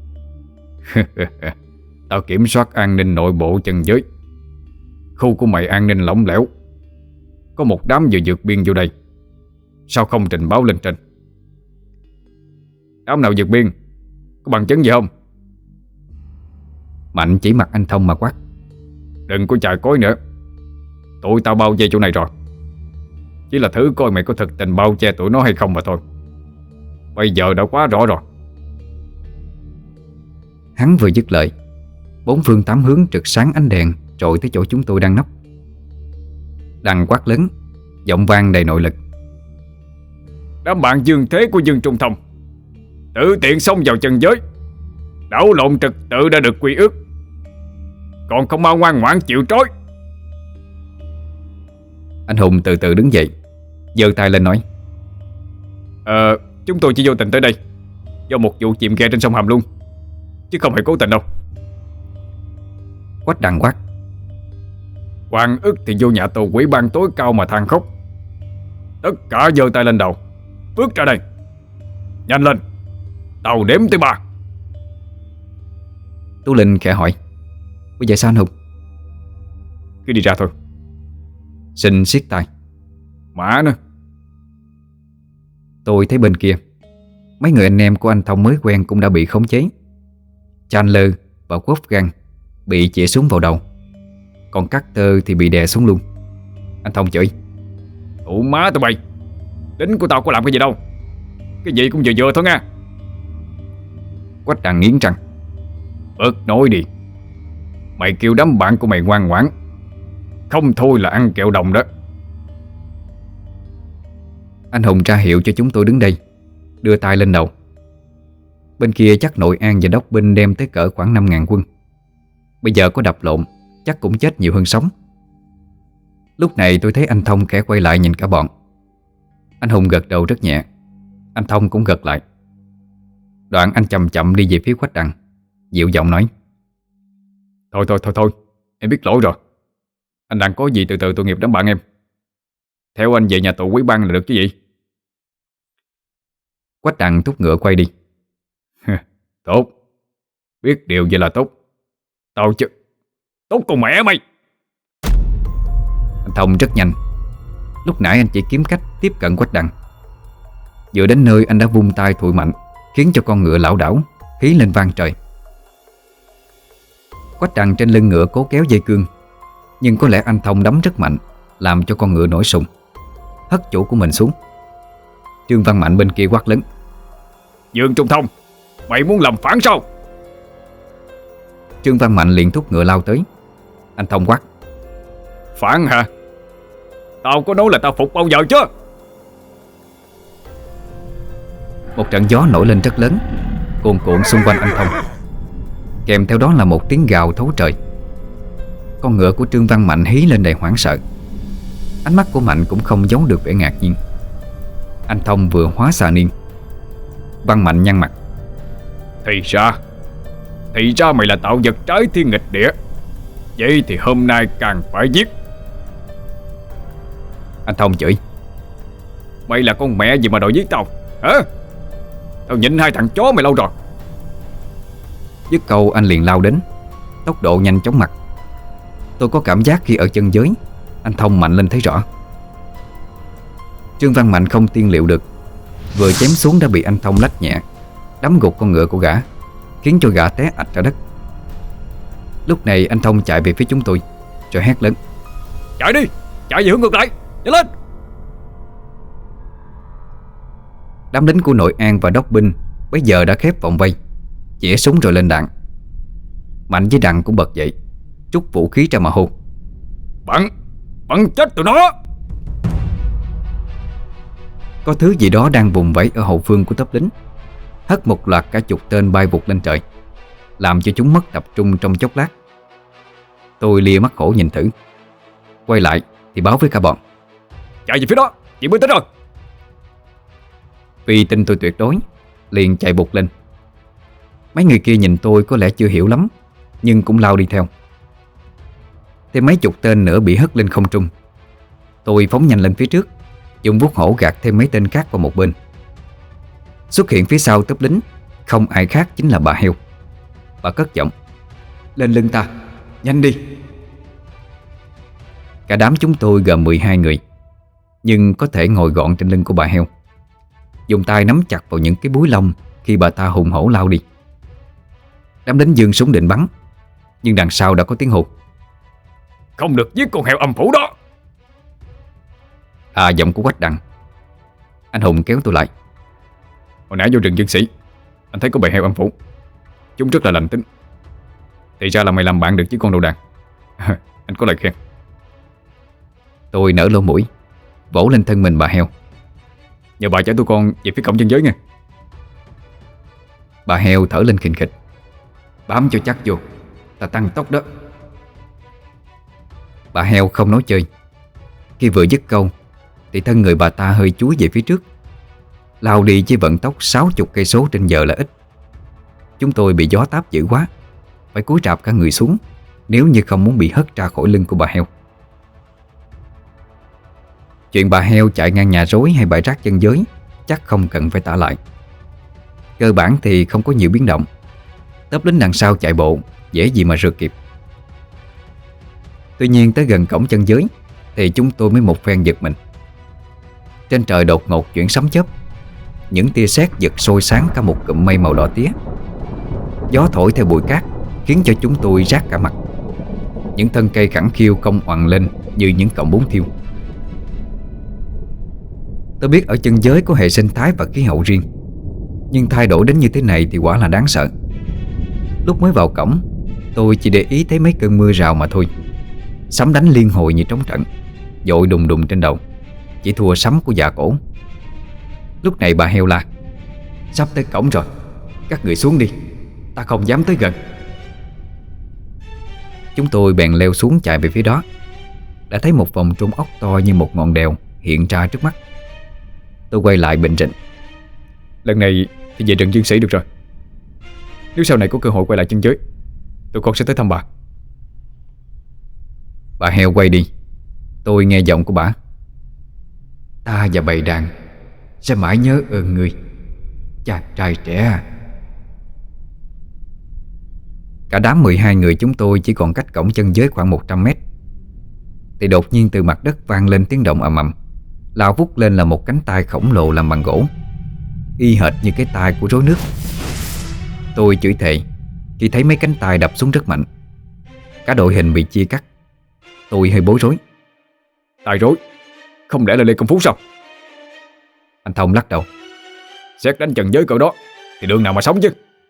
Tao kiểm soát an ninh nội bộ chân giới. Khu của mày an ninh lỏng lẻo, có một đám vừa vượt biên vô đây, sao không trình báo lên trên? Đám nào vượt biên, có bằng chứng gì không? Mạnh chỉ mặt anh Thông mà quát. Đừng có chài cối nữa. Tụi tao bao vây chỗ này rồi. Chỉ là thử coi mày có thực tình bao che tụi nó hay không mà thôi. Bây giờ đã quá rõ rồi. Hắn vừa dứt lời, bốn phương tám hướng trực sáng ánh đèn trội tới chỗ chúng tôi đang nấp. Đằng quát lớn, giọng vang đầy nội lực: Đám bạn dương thế của Dương Trung Thông tự tiện xông vào chân giới, đảo lộn trật tự đã được quy ước, còn không mau ngoan ngoãn chịu trói. Anh Hùng từ từ đứng dậy, giơ tay lên nói: Ờ, chúng tôi chỉ vô tình tới đây do một vụ chìm ghe trên sông Hàm Luông, chứ không hề cố tình đâu. Quách Đằng quát: Hoàng ức thì vô nhà tù quỷ ban tối cao mà than khóc. Tất cả giơ tay lên đầu, bước ra đây. Nhanh lên, tàu đếm tới ba. Tú Linh khẽ hỏi: Bây giờ sao anh Hùng? Cứ đi ra thôi. Sinh siết tay: Mã nữa. Tôi thấy bên kia mấy người anh em của anh Thông mới quen cũng đã bị khống chế. Chandler và Wolfgang bị chĩa súng vào đầu, còn Carter thì bị đè xuống luôn. Anh Thông chửi: Tụ má tụi bay, lính của tao có làm cái gì đâu, cái gì cũng vừa vừa thôi nha. Quách Đằng nghiến răng: Bớt nói đi. Mày kêu đám bạn của mày ngoan ngoãn, không thôi là ăn kẹo đồng đó. Anh Hùng ra hiệu cho chúng tôi đứng đây, đưa tay lên đầu. Bên kia chắc Nội An và đốc binh đem tới cỡ khoảng năm ngàn quân. Bây giờ có đập lộn chắc cũng chết nhiều hơn sống. Lúc này tôi thấy anh Thông khẽ quay lại nhìn cả bọn. Anh Hùng gật đầu rất nhẹ, anh Thông cũng gật lại. Đoạn anh chậm chậm đi về phía Quách Đằng, dịu giọng nói: Thôi thôi thôi thôi, em biết lỗi rồi. Anh đang có gì từ từ tội nghiệp đám bạn em. Theo anh về nhà tù Quý Bang là được chứ gì. Quách Đằng thúc ngựa quay đi. Tốt, biết điều vậy là tốt. Tao chứ tốt con mẹ mày. Anh Thông rất nhanh. Lúc nãy anh chỉ kiếm cách tiếp cận Quách Đằng, vừa đến nơi anh đã vung tay thổi mạnh, khiến cho con ngựa lảo đảo, hí lên vang trời. Quách Đằng trên lưng ngựa cố kéo dây cương, nhưng có lẽ anh Thông đấm rất mạnh, làm cho con ngựa nổi sùng, hất chủ của mình xuống. Trương Văn Mạnh bên kia quát lớn: Dương Trung Thông, mày muốn làm phản sao? Trương Văn Mạnh liền thúc ngựa lao tới. Anh Thông quát: Phản hả? Tao có nói là tao phục bao giờ chứ? Một trận gió nổi lên rất lớn, cuồn cuộn xung quanh anh Thông, kèm theo đó là một tiếng gào thấu trời. Con ngựa của Trương Văn Mạnh hí lên đầy hoảng sợ. Ánh mắt của Mạnh cũng không giấu được vẻ ngạc nhiên. Anh Thông vừa hóa xà niên. Văn Mạnh nhăn mặt: Thì ra Thì ra mày là tạo vật trái thiên nghịch địa. Vậy thì hôm nay càng phải giết. Anh Thông chửi: Mày là con mẹ gì mà đòi giết tao hả? Tao nhịn hai thằng chó mày lâu rồi. Dứt câu anh liền lao đến, tốc độ nhanh chóng mặt. Tôi có cảm giác khi ở chân giới, anh Thông mạnh lên thấy rõ. Trương Văn Mạnh không tiên liệu được, vừa chém xuống đã bị anh Thông lách nhẹ, đấm gục con ngựa của gã, khiến cho gã té ạch ra đất. Lúc này anh Thông chạy về phía chúng tôi, rồi hét lớn: Chạy đi, chạy về hướng ngược lại, nhanh lên. Đám lính của Nội An và đốc binh bây giờ đã khép vòng vây, chĩa súng rồi lên đạn. Mạnh với Đằng cũng bật dậy, trút vũ khí ra mà hô: Bắn, bắn chết tụi nó. Có thứ gì đó đang vùng vẫy ở hậu phương của tốp lính, hất một loạt cả chục tên bay vụt lên trời, làm cho chúng mất tập trung trong chốc lát. Tôi lìa mắt khổ nhìn thử, quay lại thì báo với cả bọn: Chạy về phía đó, chị mới tới rồi. Vì tin tôi tuyệt đối, liền chạy bụt lên. Mấy người kia nhìn tôi có lẽ chưa hiểu lắm, nhưng cũng lao đi theo. Thêm mấy chục tên nữa bị hất lên không trung. Tôi phóng nhanh lên phía trước, dùng vuốt hổ gạt thêm mấy tên khác vào một bên. Xuất hiện phía sau tốp lính không ai khác chính là bà Heo. Bà cất giọng: Lên lưng ta, nhanh đi. Cả đám chúng tôi gồm mười hai người, nhưng có thể ngồi gọn trên lưng của bà Heo, dùng tay nắm chặt vào những cái búi lông khi bà ta hùng hổ lao đi. Đám lính giương súng định bắn, nhưng đằng sau đã có tiếng hụt: không được giết con heo âm phủ đó. À, giọng của Quách Đằng. Anh Hùng kéo tôi lại. Hồi nãy vô rừng dân sĩ, anh thấy có bầy heo âm phủ. Chúng rất là lành tính. Thì ra là mày làm bạn được với con đầu đàn. Anh có lời khen. Tôi nở lỗ mũi, vỗ lên thân mình bà heo. Nhờ bà chở tụi con về phía cổng chân giới nha. Bà heo thở lên khình khịch. Bám cho chắc vô, ta tăng tốc đó. Bà heo không nói chơi. Khi vừa dứt câu thì thân người bà ta hơi chúi về phía trước, lao đi với vận tốc sáu mươi cây số trên giờ là ít. Chúng tôi bị gió táp dữ quá, phải cúi rạp cả người xuống, nếu như không muốn bị hất ra khỏi lưng của bà heo. Chuyện bà heo chạy ngang nhà rối hay bãi rác chân giới chắc không cần phải tả lại. Cơ bản thì không có nhiều biến động. Tớp lính đằng sau chạy bộ dễ gì mà rượt kịp. Tuy nhiên tới gần cổng chân giới thì chúng tôi mới một phen giật mình. Trên trời đột ngột chuyển sấm chớp, những tia sét giật sôi sáng cả một cụm mây màu đỏ tía. Gió thổi theo bụi cát khiến cho chúng tôi rát cả mặt. Những thân cây khẳng khiu cong oằn lên như những cọng bún thiêu. Tôi biết ở chân giới có hệ sinh thái và khí hậu riêng, nhưng thay đổi đến như thế này thì quả là đáng sợ. Lúc mới vào cổng, tôi chỉ để ý thấy mấy cơn mưa rào mà thôi. Sấm đánh liên hồi như trống trận, dội đùng đùng trên đầu, chỉ thua sấm của già cổ. Lúc này bà heo la: "Sắp tới cổng rồi, các người xuống đi, ta không dám tới gần." Chúng tôi bèn leo xuống chạy về phía đó. Đã thấy một vòng trung ốc to như một ngọn đèo hiện ra trước mắt. Tôi quay lại bình rịnh: "Lần này thì về rừng dương sĩ được rồi. Nếu sau này có cơ hội quay lại chân giới, tụi con sẽ tới thăm bà." Bà heo quay đi. Tôi nghe giọng của bà: "Ta và bầy đàn sẽ mãi nhớ ơn người, chàng trai trẻ à." Cả đám mười hai người chúng tôi chỉ còn cách cổng chân giới khoảng một trăm mét thì đột nhiên từ mặt đất vang lên tiếng động ầm ầm. Lao vút lên là một cánh tay khổng lồ làm bằng gỗ, y hệt như cái tay của rối nước. Tôi chửi thề khi thấy mấy cánh tay đập xuống rất mạnh. Cả đội hình bị chia cắt. Tôi hơi bối rối. "Tài rối, không lẽ là Lê Công Phú sao?" Anh Thông lắc đầu: "Xét đánh chân giới cỡ đó thì đường nào mà sống chứ."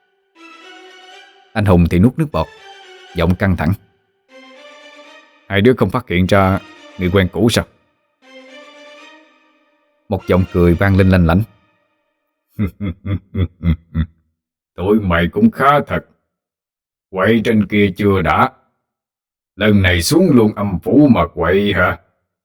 Anh Hùng thì nuốt nước bọt, giọng căng thẳng: "Hai đứa không phát hiện ra người quen cũ sao?" Một giọng cười vang lên lanh lảnh: "Tụi mày cũng khá thật. Quậy trên kia chưa đã, lần này xuống luôn âm phủ mà quậy hả?"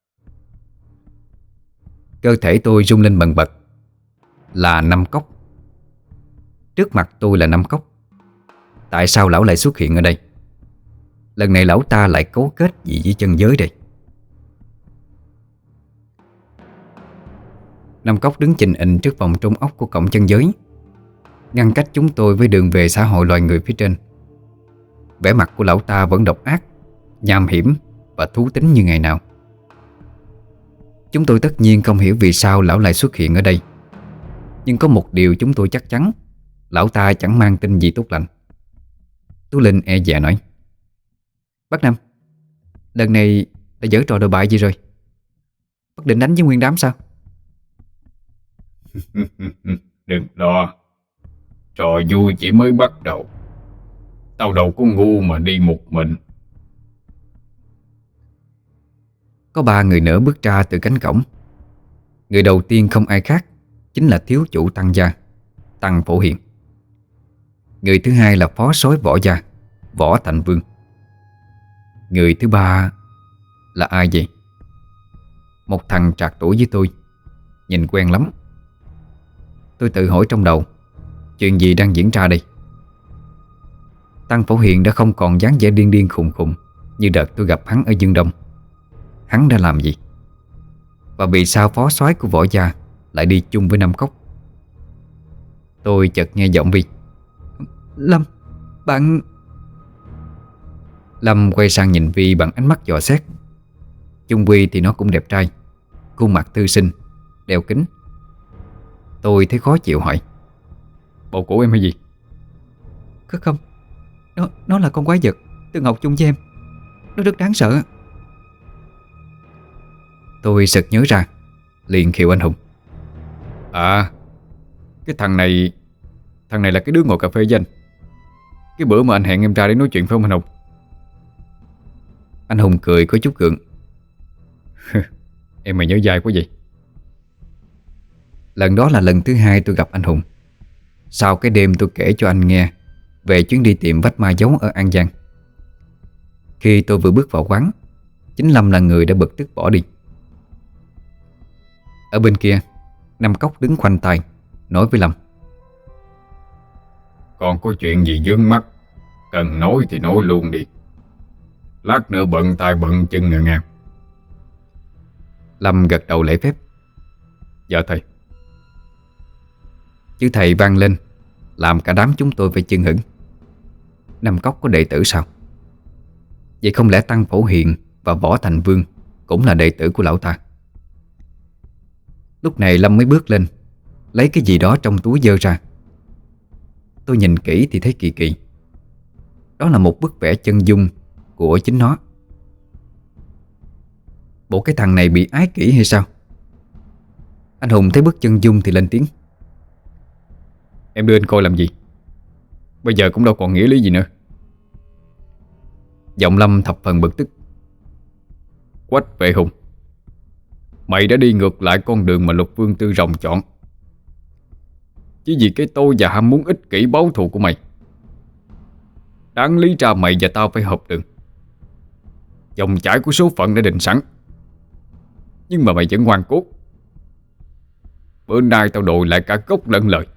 Cơ thể tôi rung lên bần bật. Là Năm Cốc. Trước mặt tôi là Năm Cốc. Tại sao lão lại xuất hiện ở đây? Lần này lão ta lại cấu kết gì với chân giới đây? Năm Cốc đứng chình ình trước vòng trung ốc của cổng chân giới, ngăn cách chúng tôi với đường về xã hội loài người phía trên. Vẻ mặt của lão ta vẫn độc ác, nham hiểm và thú tính như ngày nào. Chúng tôi tất nhiên không hiểu vì sao lão lại xuất hiện ở đây. Nhưng có một điều chúng tôi chắc chắn: lão ta chẳng mang tin gì tốt lành. Tú Linh e dè nói: "Bác Năm, lần này đã giở trò đồi bại gì rồi? Bác định đánh với nguyên đám sao?" "Đừng lo, trò vui chỉ mới bắt đầu. Tao đâu có ngu mà đi một mình." Có ba người nữa bước ra từ cánh cổng. Người đầu tiên không ai khác chính là thiếu chủ Tăng gia, Tăng Phổ Hiền. Người thứ hai là phó soái Võ gia, Võ Thành Vương. Người thứ ba là ai vậy? Một thằng trạc tuổi với tôi, nhìn quen lắm. Tôi tự hỏi trong đầu, chuyện gì đang diễn ra đây? Tăng Phổ Hiền đã không còn dáng vẻ điên điên khùng khùng như đợt tôi gặp hắn ở Dương Đông. Hắn đã làm gì? Và vì sao phó soái của Võ gia lại đi chung với Năm Cốc? Tôi chợt nghe giọng Vi: "Lâm, bạn..." Lâm quay sang nhìn Vi bằng ánh mắt dò xét. Chung quy thì nó cũng đẹp trai, khuôn mặt thư sinh, đeo kính. Tôi thấy khó chịu hỏi: "Bộ của em hay gì?" "Không, nó, nó là con quái vật từng học chung với em. Nó rất đáng sợ." Tôi sực nhớ ra, liền khiêu anh Hùng. À, cái thằng này Thằng này là cái đứa ngồi cà phê với anh, cái bữa mà anh hẹn em ra để nói chuyện phải không anh Hùng? Anh Hùng cười có chút gượng. Em mày nhớ dai quá vậy. Lần đó là lần thứ hai tôi gặp anh Hùng, sau cái đêm tôi kể cho anh nghe về chuyến đi tìm vách ma giấu ở An Giang. Khi tôi vừa bước vào quán, chính Lâm là người đã bực tức bỏ đi. Ở bên kia, Năm Cốc đứng khoanh tay nói với Lâm. Còn có chuyện gì vướng mắc cần nói thì nói luôn đi, lát nữa bận tay bận chân rồi nghe. Lâm gật đầu lễ phép. Dạ thầy. Chữ thầy vang lên, làm cả đám chúng tôi phải chưng hửng. Năm Cốc có đệ tử sao? Vậy không lẽ Tăng Phổ Hiền và Võ Thành Vương cũng là đệ tử của lão ta? Lúc này Lâm mới bước lên, lấy cái gì đó trong túi giơ ra. Tôi nhìn kỹ thì thấy kỳ kỳ. Đó là một bức vẽ chân dung của chính nó. Bộ cái thằng này bị ái kỷ hay sao? Anh Hùng thấy bức chân dung thì lên tiếng. Em đưa anh coi làm gì? Bây giờ cũng đâu còn nghĩa lý gì nữa. Giọng Lâm thập phần bực tức. Quách Vệ Hùng, mày đã đi ngược lại con đường mà Lục Vương Tư Rồng chọn, chỉ vì cái tôi và ham muốn ích kỷ báo thù của mày. Đáng lý ra mày và tao phải hợp đường, dòng chảy của số phận đã định sẵn, nhưng mà mày vẫn ngoan cố. Bữa nay tao đòi lại cả gốc lẫn lời.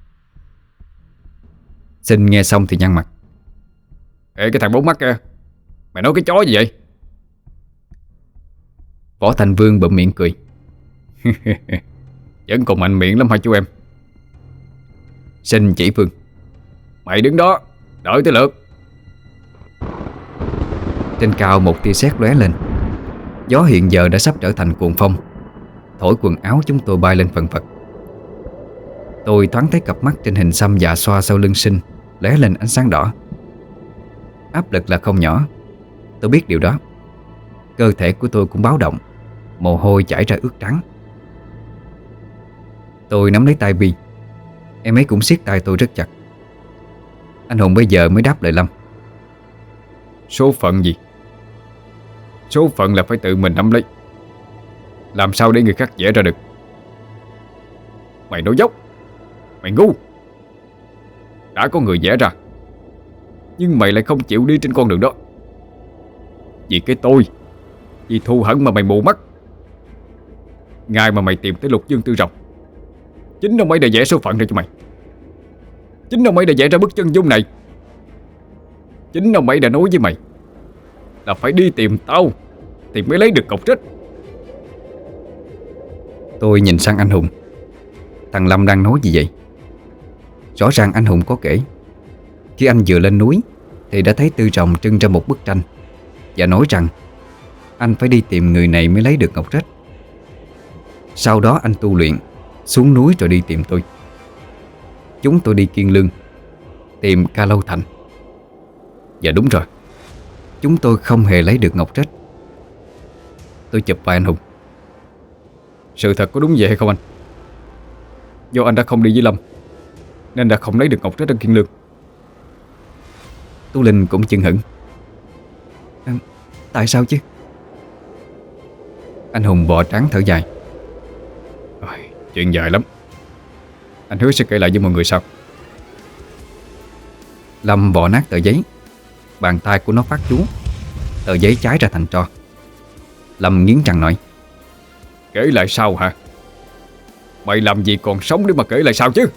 Xin nghe xong thì nhăn mặt. Ê cái thằng bốn mắt kia, mày nói cái chó gì vậy? Võ Thành Vương bụm miệng cười. Vẫn còn mạnh miệng lắm hả chú em? Xin chỉ Vương. Mày đứng đó, đợi tới lượt. Trên cao một tia sét lóe lên. Gió hiện giờ đã sắp trở thành cuồng phong, thổi quần áo chúng tôi bay lên phần phật. Tôi thoáng thấy cặp mắt trên hình xăm dạ xoa sau lưng Sinh lóe lên ánh sáng đỏ. Áp lực là không nhỏ, tôi biết điều đó. Cơ thể của tôi cũng báo động, mồ hôi chảy ra ướt trắng. Tôi nắm lấy tay Vi, em ấy cũng siết tay tôi rất chặt. Anh Hùng bây giờ mới đáp lời Lâm. Số phận gì? Số phận là phải tự mình nắm lấy, làm sao để người khác vẽ ra được? Mày nói dốc, mày ngu. Đã có người vẽ ra, nhưng mày lại không chịu đi trên con đường đó. Vì cái tôi, vì thù hận mà mày mù mắt. Ngày mà mày tìm tới Lục Dương Tư Rồng, chính ông ấy đã vẽ số phận ra cho mày. Chính ông ấy đã vẽ ra bức chân dung này. Chính ông ấy đã nói với mày là phải đi tìm tao thì mới lấy được cọc trích. Tôi nhìn sang anh Hùng. Thằng Lâm đang nói gì vậy? Rõ ràng anh Hùng có kể, khi anh vừa lên núi thì đã thấy Tư Rồng trưng ra một bức tranh và nói rằng anh phải đi tìm người này mới lấy được ngọc rách. Sau đó anh tu luyện, xuống núi rồi đi tìm tôi. Chúng tôi đi Kiên Lương, tìm Ca Lâu Thành. Và đúng rồi, chúng tôi không hề lấy được ngọc rách. Tôi chụp vai anh Hùng. Sự thật có đúng vậy hay không anh? Do anh đã không đi với Lâm nên đã không lấy được ngọc rách ở Kiên Lương. Tú Linh cũng chưng hửng. À, tại sao chứ? Anh Hùng bò trán thở dài. Ôi, chuyện dài lắm, anh hứa sẽ kể lại với mọi người sau. Lâm bò nát tờ giấy. Bàn tay của nó phát chú, tờ giấy cháy ra thành tro. Lâm nghiến răng nói: Kể lại sau hả? Mày làm gì còn sống để mà kể lại sau chứ?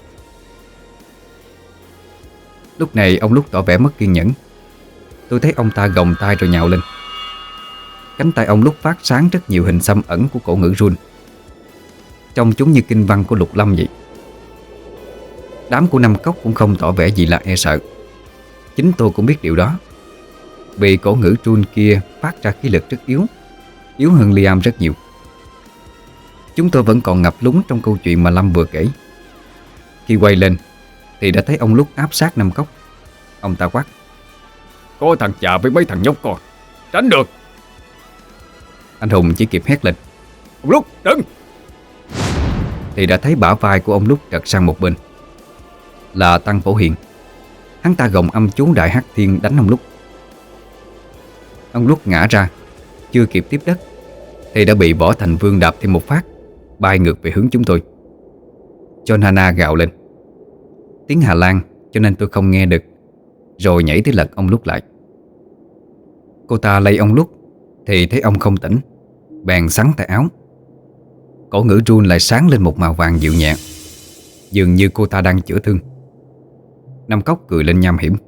Lúc này ông Lúc tỏ vẻ mất kiên nhẫn. Tôi thấy ông ta gồng tay rồi nhào lên. Cánh tay ông Lúc phát sáng rất nhiều hình xăm ẩn của cổ ngữ run, trông chúng như kinh văn của Lục Lâm vậy. Đám của Năm Cốc cũng không tỏ vẻ gì là e sợ. Chính tôi cũng biết điều đó, vì cổ ngữ run kia phát ra khí lực rất yếu, yếu hơn Liam rất nhiều. Chúng tôi vẫn còn ngập lúng trong câu chuyện mà Lâm vừa kể. Khi quay lên thì đã thấy ông Lúc áp sát Năm Cốc. Ông ta quát: Có thằng chà với mấy thằng nhóc con, tránh được. Anh Hùng chỉ kịp hét lên: Ông Lúc đừng! Thì đã thấy bả vai của ông Lúc trật sang một bên. Là Tăng Phổ Hiền. Hắn ta gồng âm chú Đại Hắc Thiên đánh ông Lúc. Ông Lúc ngã ra, chưa kịp tiếp đất thì đã bị Võ Thành Vương đạp thêm một phát, bay ngược về hướng chúng tôi. John Hannah gào lên. Tiếng Hà Lan cho nên tôi không nghe được, rồi nhảy tới lật ông Lúc lại. Cô ta lay ông Lúc thì thấy ông không tỉnh, bèn xắn tay áo. Cổ ngữ run lại sáng lên một màu vàng dịu nhẹ, dường như cô ta đang chữa thương. Năm Cốc cười lên nham hiểm.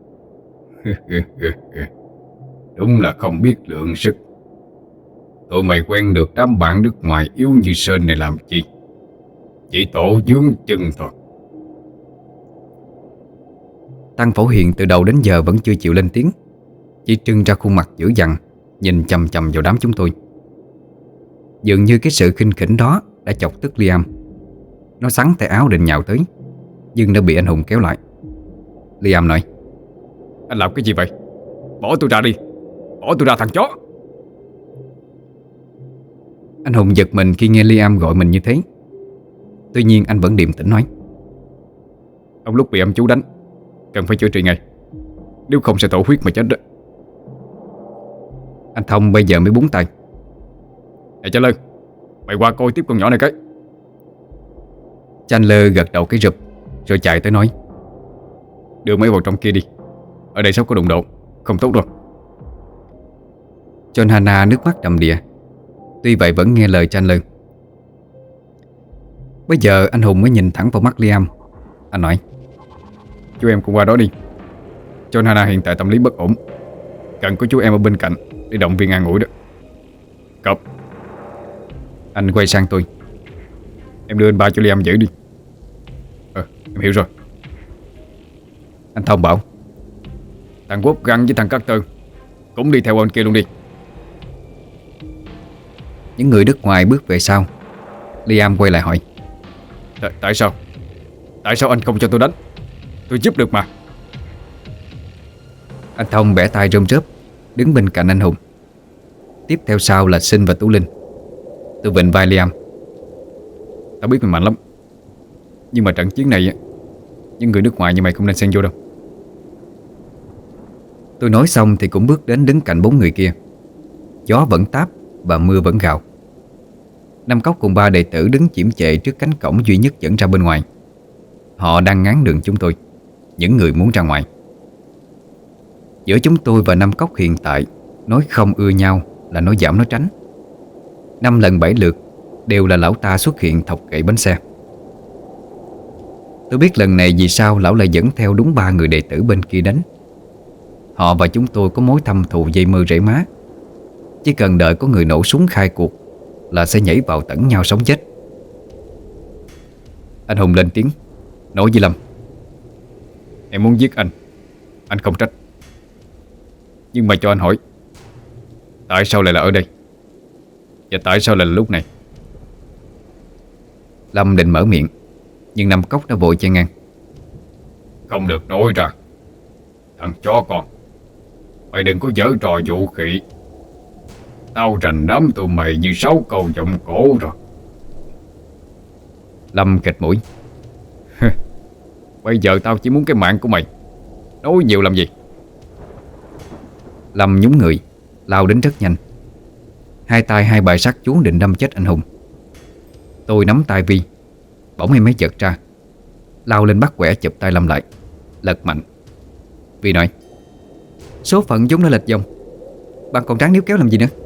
Đúng là không biết lượng sức. Tụi mày quen được đám bạn nước ngoài yếu như Sơn này làm chi? Chỉ tổ dướng chân thôi. Tăng Phổ Hiền từ đầu đến giờ vẫn chưa chịu lên tiếng, chỉ trưng ra khuôn mặt dữ dằn, nhìn chằm chằm vào đám chúng tôi. Dường như cái sự khinh khỉnh đó đã chọc tức Liam. Nó xắn tay áo định nhào tới, nhưng đã bị anh Hùng kéo lại. Liam nói: Anh làm cái gì vậy? Bỏ tôi ra đi. Bỏ tôi ra thằng chó. Anh Hùng giật mình khi nghe Liam gọi mình như thế. Tuy nhiên anh vẫn điềm tĩnh nói: Ông Lúc bị âm chú đánh, cần phải chữa trị ngay, nếu không sẽ tổ huyết mà chết đó. Anh Thông bây giờ mới búng tay: Này Chandler, mày qua coi tiếp con nhỏ này cái. Chandler gật đầu cái rụp, rồi chạy tới nói: Đưa mấy vào trong kia đi, ở đây sắp có đụng độ, không tốt đâu. John Hannah nước mắt đầm đìa, tuy vậy vẫn nghe lời Chandler. Bây giờ anh Hùng mới nhìn thẳng vào mắt Liam. Anh nói: Chú em cùng qua đó đi. John Hannah hiện tại tâm lý bất ổn, cần có chú em ở bên cạnh để động viên an ủi đó. Cậu. Anh quay sang tôi: Em đưa anh ba cho Liam giữ đi. Ờ, em hiểu rồi. Anh Thông bảo: Thằng Quốc Găng với thằng Carter cũng đi theo anh kia luôn đi. Những người nước ngoài bước về sau. Liam quay lại hỏi: Tại, tại sao? Tại sao anh không cho tôi đánh? Tôi giúp được mà. Anh Thông bẻ tay rôm rớp, đứng bên cạnh anh Hùng. Tiếp theo sau là Sinh và Tú Linh. Tôi vịnh vai Liam: Tao biết mày mạnh lắm, nhưng mà trận chiến này những người nước ngoài như mày không nên xen vô đâu. Tôi nói xong thì cũng bước đến đứng cạnh bốn người kia. Gió vẫn táp và mưa vẫn gào. Năm Cốc cùng ba đệ tử đứng chiếm chệ trước cánh cổng duy nhất dẫn ra bên ngoài. Họ đang ngáng đường chúng tôi, những người muốn ra ngoài. Giữa chúng tôi và Năm Cốc hiện tại, nói không ưa nhau là nói giảm nói tránh. Năm lần bảy lượt đều là lão ta xuất hiện thọc gậy bánh xe. Tôi biết lần này vì sao lão lại dẫn theo đúng ba người đệ tử bên kia đánh. Họ và chúng tôi có mối thâm thù dây mơ rễ má. Chỉ cần đợi có người nổ súng khai cuộc là sẽ nhảy vào tẩn nhau sống chết. Anh Hùng lên tiếng, nói với Lâm: Em muốn giết anh, anh không trách. Nhưng mà cho anh hỏi, tại sao lại là ở đây? Và tại sao lại là lúc này? Lâm định mở miệng, nhưng Năm Cốc đã vội chen ngang: Không được nói ra. Thằng chó con, mày đừng có giở trò vũ khỉ. Tao rành đám tụi mày như sáu câu giọng cổ rồi. Lâm kịch mũi: Bây giờ tao chỉ muốn cái mạng của mày, nói nhiều làm gì? Lâm nhún người, lao đến rất nhanh. Hai tay hai bài sắt chú định đâm chết anh Hùng. Tôi nắm tay Vi, bỗng em ấy giật ra, lao lên bắt quẻ chụp tay Lâm lại, lật mạnh. Vi nói: Số phận chúng nó lệch dòng, bạn còn ráng níu kéo làm gì nữa?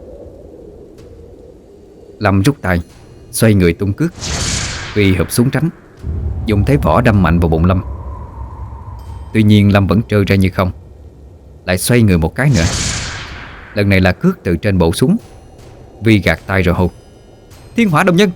Lâm rút tay, xoay người tung cước. Vi hụp xuống tránh, dùng thế võ đâm mạnh vào bụng Lâm. Tuy nhiên Lâm vẫn trơ ra như không, lại xoay người một cái nữa. Lần này là cước từ trên bộ xuống. Vi gạt tay rồi hô: Thiên Hỏa Đồng Nhân!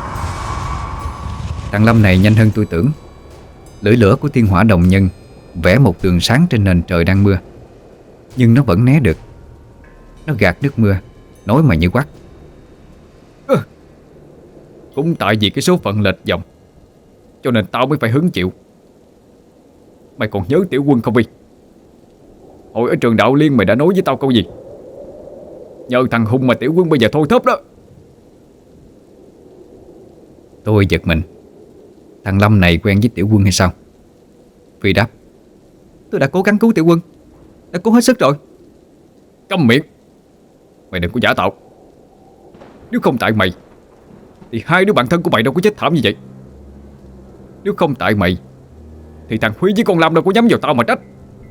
Thằng Lâm này nhanh hơn tôi tưởng. Lưỡi lửa của Thiên Hỏa Đồng Nhân vẽ một đường sáng trên nền trời đang mưa, nhưng nó vẫn né được. Nó gạt nước mưa, nói mà như quát: ừ, Cũng tại vì cái số phận lệch dòng, cho nên tao mới phải hứng chịu. Mày còn nhớ Tiểu Quân không Vi? Hồi ở trường Đạo Liên mày đã nói với tao câu gì? Nhờ thằng Hùng mà Tiểu Quân bây giờ thôi thóp đó. Tôi giật mình. Thằng Lâm này quen với Tiểu Quân hay sao? Phi đáp: Tôi đã cố gắng cứu Tiểu Quân, đã cố hết sức rồi. Câm miệng. Mày đừng có giả tạo. Nếu không tại mày thì hai đứa bạn thân của mày đâu có chết thảm như vậy. Nếu không tại mày thì thằng Huy với con Lâm đâu có nhắm vào tao mà trách.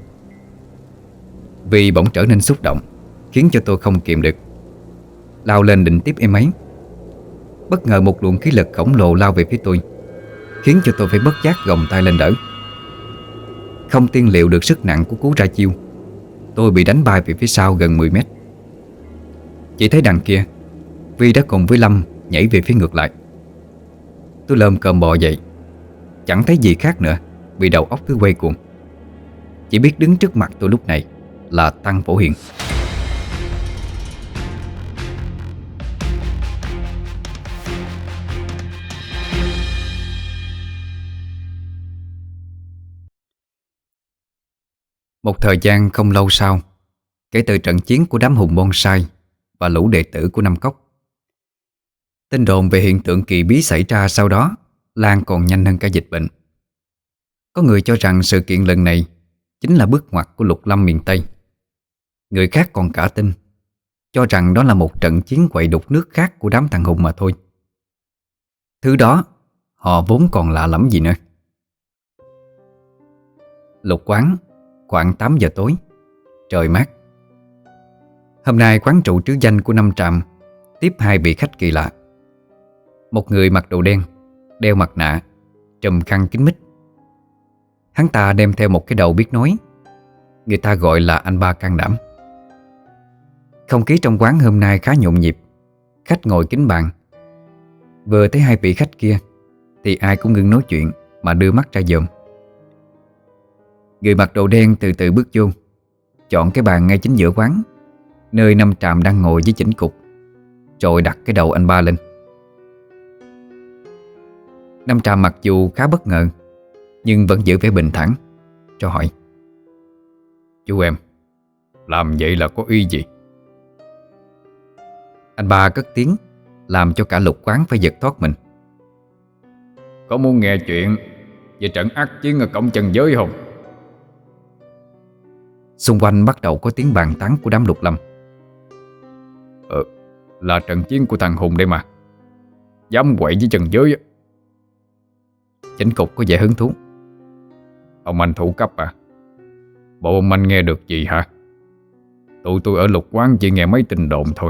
Vì bỗng trở nên xúc động, khiến cho tôi không kiềm được, lao lên định tiếp em ấy. Bất ngờ một luồng khí lực khổng lồ lao về phía tôi, khiến cho tôi phải bất giác gồng tay lên đỡ. Không tiên liệu được sức nặng của cú ra chiêu, tôi bị đánh bay về phía sau gần mười mét. Chỉ thấy đằng kia, Vi đã cùng với Lâm nhảy về phía ngược lại. Tôi lơm cơm bò dậy, chẳng thấy gì khác nữa, bị đầu óc cứ quay cuồng. Chỉ biết đứng trước mặt tôi lúc này là Tăng Phổ Hiền. Một thời gian không lâu sau, kể từ trận chiến của đám hùng bonsai và lũ đệ tử của Năm Cốc, tin đồn về hiện tượng kỳ bí xảy ra sau đó lan còn nhanh hơn cả dịch bệnh. Có người cho rằng sự kiện lần này chính là bước ngoặt của Lục Lâm miền Tây. Người khác còn cả tin, cho rằng đó là một trận chiến quậy đục nước khác của đám thằng hùng mà thôi. Thứ đó họ vốn còn lạ lẫm gì nữa. Lục quán, khoảng tám giờ tối, trời mát. Hôm nay quán trụ trứ danh của Năm Trạm tiếp hai vị khách kỳ lạ. Một người mặc đồ đen, đeo mặt nạ, trùm khăn kín mít. Hắn ta đem theo một cái đầu biết nói, người ta gọi là anh Ba Can Đảm. Không khí trong quán hôm nay khá nhộn nhịp, khách ngồi kín bàn. Vừa thấy hai vị khách kia thì ai cũng ngừng nói chuyện mà đưa mắt ra dòm. Người mặc đồ đen từ từ bước vô, chọn cái bàn ngay chính giữa quán, nơi Năm Trạm đang ngồi với chỉnh cục, rồi đặt cái đầu anh Ba lên. Năm Trạm mặc dù khá bất ngờ, nhưng vẫn giữ vẻ bình thản, cho hỏi: Chú em, làm vậy là có ý gì? Anh Ba cất tiếng, làm cho cả lục quán phải giật thoát mình. Có muốn nghe chuyện về trận ác chiến ở cổng chân giới không? Xung quanh bắt đầu có tiếng bàn tán của đám Lục Lâm. Ờ, là trận chiến của thằng Hùng đây mà. Dám quậy với chân giới á. Chánh cục có vẻ hứng thú. Ông anh thủ cấp à? Bộ ông anh nghe được gì hả? Tụi tôi ở Lục quán chỉ nghe mấy tin đồn thôi.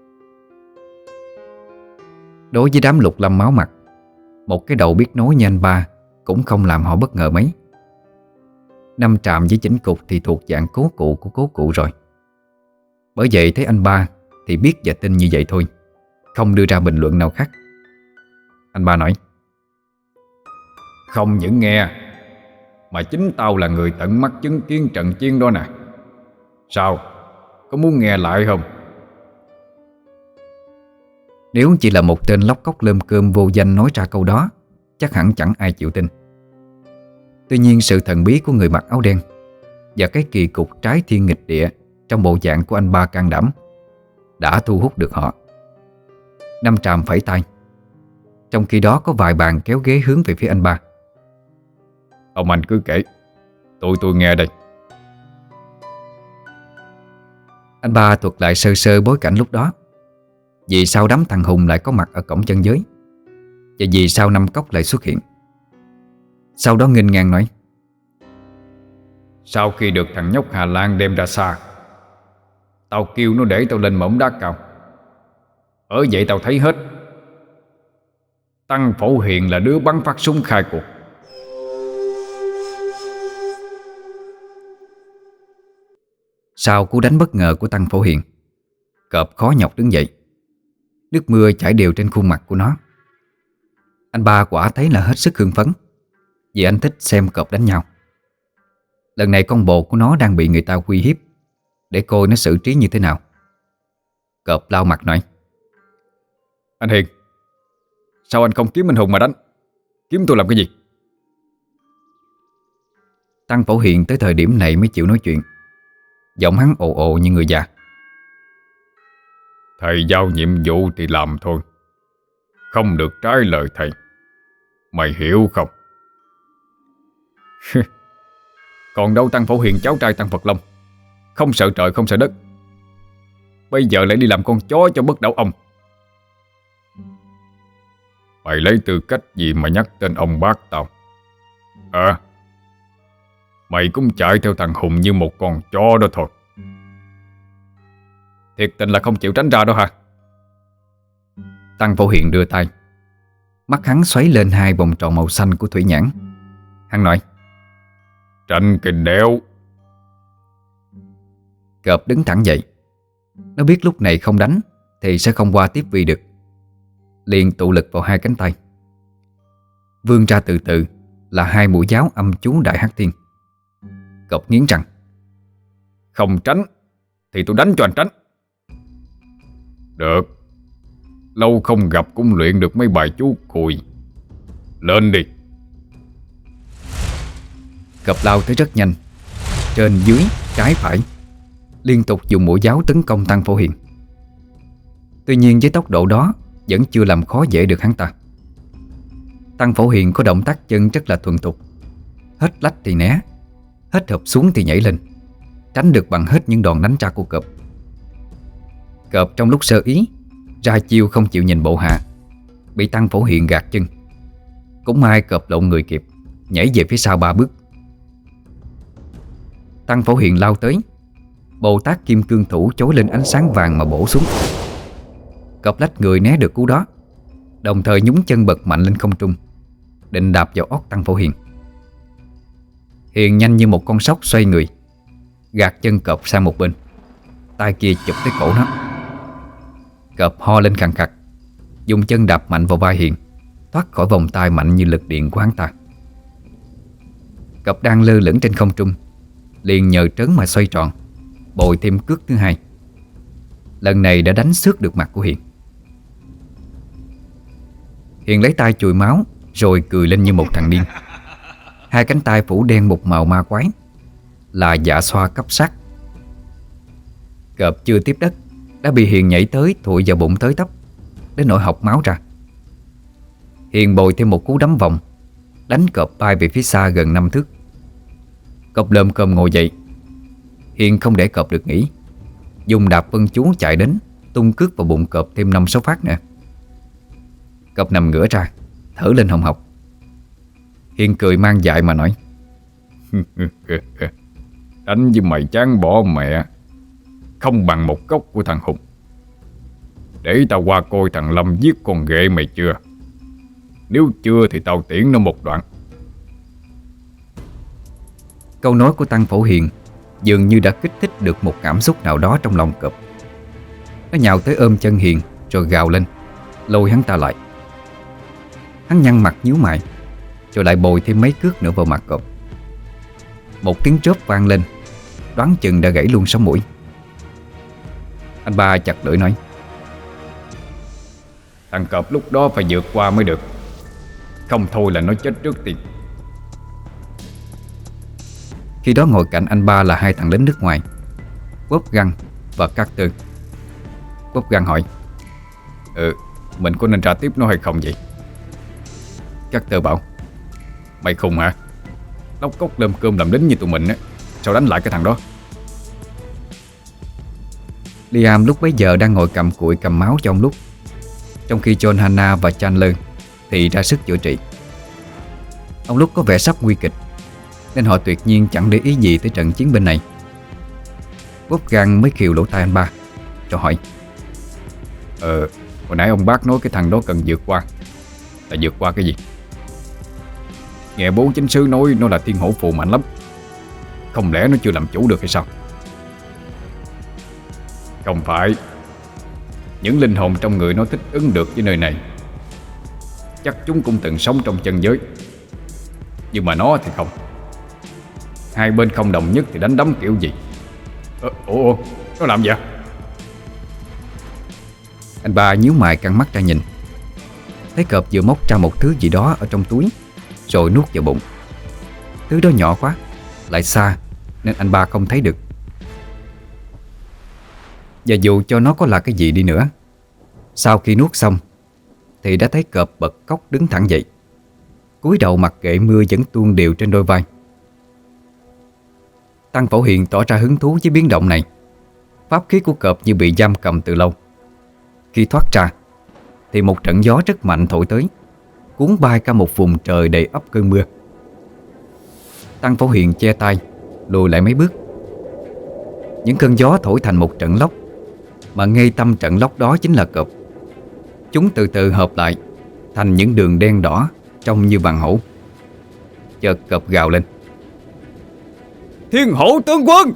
Đối với đám Lục Lâm máu mặt, một cái đầu biết nói như anh Ba cũng không làm họ bất ngờ mấy. Năm Trạm với chỉnh cục thì thuộc dạng cố cụ của cố cụ rồi. Bởi vậy thấy anh Ba thì biết và tin như vậy thôi, không đưa ra bình luận nào khác. Anh Ba nói: Không những nghe, mà chính tao là người tận mắt chứng kiến trận chiến đó nè. Sao? Có muốn nghe lại không? Nếu chỉ là một tên lóc cóc lơm cơm vô danh nói ra câu đó, chắc hẳn chẳng ai chịu tin. Tuy nhiên sự thần bí của người mặc áo đen và cái kỳ cục trái thiên nghịch địa trong bộ dạng của anh Ba Can Đảm đã thu hút được họ. Năm Trạm phẩy tay, trong khi đó có vài bàn kéo ghế hướng về phía anh Ba. Ông anh cứ kể, tụi tôi nghe đây. Anh Ba thuật lại sơ sơ bối cảnh lúc đó, vì sao đám thằng Hùng lại có mặt ở cổng chân giới, và vì sao Năm Cốc lại xuất hiện. Sau đó nghênh ngang nói: Sau khi được thằng nhóc Hà Lan đem ra xa, tao kêu nó để tao lên mỏm đá cao. Ở vậy tao thấy hết. Tăng Phổ Hiền là đứa bắn phát súng khai cuộc. Sau cú đánh bất ngờ của Tăng Phổ Hiền, cọp khó nhọc đứng dậy. Nước mưa chảy đều trên khuôn mặt của nó. Anh Ba quả thấy là hết sức hưng phấn, vì anh thích xem cọp đánh nhau. Lần này con bồ của nó đang bị người ta uy hiếp, để coi nó xử trí như thế nào. Cọp lau mặt nói: Anh Hiền, sao anh không kiếm anh Hùng mà đánh? Kiếm tôi làm cái gì? Tăng Phổ Hiền tới thời điểm này mới chịu nói chuyện. Giọng hắn ồ ồ như người già: Thầy giao nhiệm vụ thì làm thôi, không được trái lời thầy. Mày hiểu không? Còn đâu Tăng Phổ Hiền cháu trai Tăng Phật Long, không sợ trời không sợ đất, bây giờ lại đi làm con chó cho bất đảo ông. Mày lấy tư cách gì mà nhắc tên ông bác tao? À, mày cũng chạy theo thằng Hùng như một con chó đó thôi. Thiệt tình là không chịu tránh ra đâu hả? Tăng Phổ Hiền đưa tay, mắt hắn xoáy lên hai vòng tròn màu xanh của thủy nhãn. Hắn nói: Tranh cái đéo. Cọp đứng thẳng dậy. Nó biết lúc này không đánh thì sẽ không qua tiếp vị được, liền tụ lực vào hai cánh tay. Vươn ra từ từ là hai mũi giáo âm chú Đại Hắc Thiên. Cọp nghiến răng: Không tránh thì tôi đánh cho anh tránh. Được, lâu không gặp cũng luyện được mấy bài chú cùi. Lên đi. Cọp lao tới rất nhanh, trên dưới trái phải, liên tục dùng mũi giáo tấn công Tăng Phổ Hiền. Tuy nhiên với tốc độ đó vẫn chưa làm khó dễ được hắn ta. Tăng Phổ Hiền có động tác chân rất là thuần thục, hết lách thì né, hết hợp xuống thì nhảy lên, tránh được bằng hết những đòn đánh ra của Cọp. Cọp trong lúc sơ ý ra chiêu không chịu nhìn bộ hạ, bị Tăng Phổ Hiền gạt chân. Cũng may Cọp lộn người kịp, nhảy về phía sau ba bước. Tăng Phổ Hiền lao tới, Bồ Tát Kim Cương Thủ chối lên ánh sáng vàng mà bổ xuống. Cọp lách người né được cú đó, đồng thời nhúng chân bật mạnh lên không trung, định đạp vào óc Tăng Phổ Hiền. Hiền nhanh như một con sóc xoay người, gạt chân Cọp sang một bên, tay kia chụp tới cổ nó. Cọp ho lên khàn khặt, dùng chân đạp mạnh vào vai Hiền, thoát khỏi vòng tay mạnh như lực điện của hắn ta. Cọp đang lơ lửng trên không trung, liền nhờ trớn mà xoay tròn, bồi thêm cước thứ hai. Lần này đã đánh xước được mặt của Hiền. Hiền lấy tay chùi máu rồi cười lên như một thằng điên. Hai cánh tay phủ đen một màu ma quái, là dạ xoa cấp sát. Cọp chưa tiếp đất đã bị Hiền nhảy tới thụi vào bụng tới tấp, đến nỗi học máu ra. Hiền bồi thêm một cú đấm vòng, đánh Cọp bay về phía xa gần năm thước. Cọp lơm cơm ngồi dậy. Hiền không để Cọp được nghỉ, dùng đạp vân chú chạy đến, tung cước vào bụng Cọp thêm năm sáu phát nữa. Cọp nằm ngửa ra, thở lên hồng hộc. Hiền cười mang dại mà nói: Đánh với mày chán bỏ mẹ, không bằng một gốc của thằng Hùng. Để tao qua coi thằng Lâm giết con ghệ mày chưa. Nếu chưa thì tao tiễn nó một đoạn. Câu nói của Tăng Phổ Hiền dường như đã kích thích được một cảm xúc nào đó trong lòng Cọp. Nó nhào tới ôm chân Hiền rồi gào lên, lôi hắn ta lại. Hắn nhăn mặt nhíu mày, rồi lại bồi thêm mấy cước nữa vào mặt Cọp. Một tiếng chớp vang lên, đoán chừng đã gãy luôn sống mũi. Anh ba chặt lưỡi nói: Thằng Cọp lúc đó phải vượt qua mới được, không thôi là nó chết trước tiên. Khi đó ngồi cạnh anh ba là hai thằng lính nước ngoài, Wolfgang và Carter. Wolfgang hỏi: Ừ, mình có nên ra tiếp nó hay không vậy? Carter bảo: Mày khùng hả? Lóc cốc lơm cơm làm lính như tụi mình á, sao đánh lại cái thằng đó? Liam lúc bấy giờ đang ngồi cầm cụi cầm máu cho ông lúc, trong khi John Hannah và Chandler thì ra sức chữa trị. Ông lúc có vẻ sắp nguy kịch, nên họ tuyệt nhiên chẳng để ý gì tới trận chiến bên này. Wolfgang mới khều lỗ tai anh ba, rồi hỏi: Ờ, hồi nãy ông bác nói cái thằng đó cần vượt qua, là vượt qua cái gì? Nghe bố chính sứ nói nó là thiên hổ phù mạnh lắm, không lẽ nó chưa làm chủ được hay sao? Không phải. Những linh hồn trong người nó thích ứng được với nơi này. Chắc chúng cũng từng sống trong chân giới, nhưng mà nó thì không. Hai bên không đồng nhất thì đánh đấm kiểu gì? Ờ, ủa, ủa, nó làm vậy? Anh ba nhíu mày căng mắt ra nhìn, thấy Cọp vừa móc ra một thứ gì đó ở trong túi, rồi nuốt vào bụng. Thứ đó nhỏ quá, lại xa, nên anh ba không thấy được. Và dù cho nó có là cái gì đi nữa, sau khi nuốt xong thì đã thấy Cọp bật cóc đứng thẳng dậy. cúi đầu mặc kệ mưa vẫn tuôn đều trên đôi vai. Tăng Phổ Hiền tỏ ra hứng thú với biến động này. Pháp khí của cọp như bị giam cầm từ lâu. Khi thoát ra thì một trận gió rất mạnh thổi tới, cuốn bay cả một vùng trời đầy ắp cơn mưa. Tăng Phổ Hiền che tay, lùi lại mấy bước. Những cơn gió thổi thành một trận lốc, mà ngay tâm trận lốc đó chính là cọp. Chúng từ từ hợp lại thành những đường đen đỏ trông như vàng hổ. Chợt cọp gào lên: Thiên hổ tướng quân!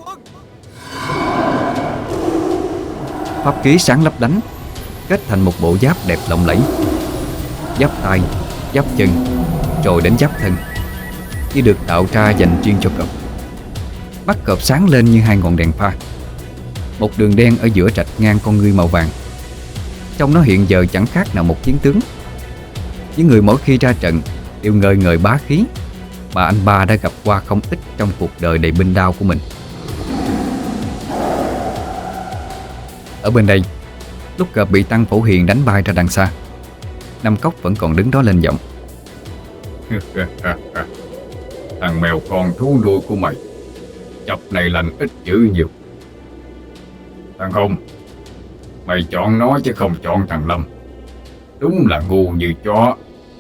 Pháp khí sáng lấp lánh, kết thành một bộ giáp đẹp lộng lẫy. Giáp tay, giáp chân, rồi đến giáp thân, như được tạo ra dành riêng cho cọp. Mắt cọp sáng lên như hai ngọn đèn pha. Một đường đen ở giữa rạch ngang con ngươi màu vàng. Trong nó hiện giờ chẳng khác nào một chiến tướng. Những người mỗi khi ra trận đều ngời ngời bá khí mà anh ba đã gặp qua không ít trong cuộc đời đầy binh đao của mình. Ở bên đây, lúc cọp bị Tăng Phổ Hiền đánh bay ra đằng xa, Năm Cốc vẫn còn đứng đó lên giọng: Thằng mèo con thú nuôi của mày, chập này lành ít dữ nhiều. Thằng Hùng, mày chọn nó chứ không chọn thằng Lâm. Đúng là ngu như chó.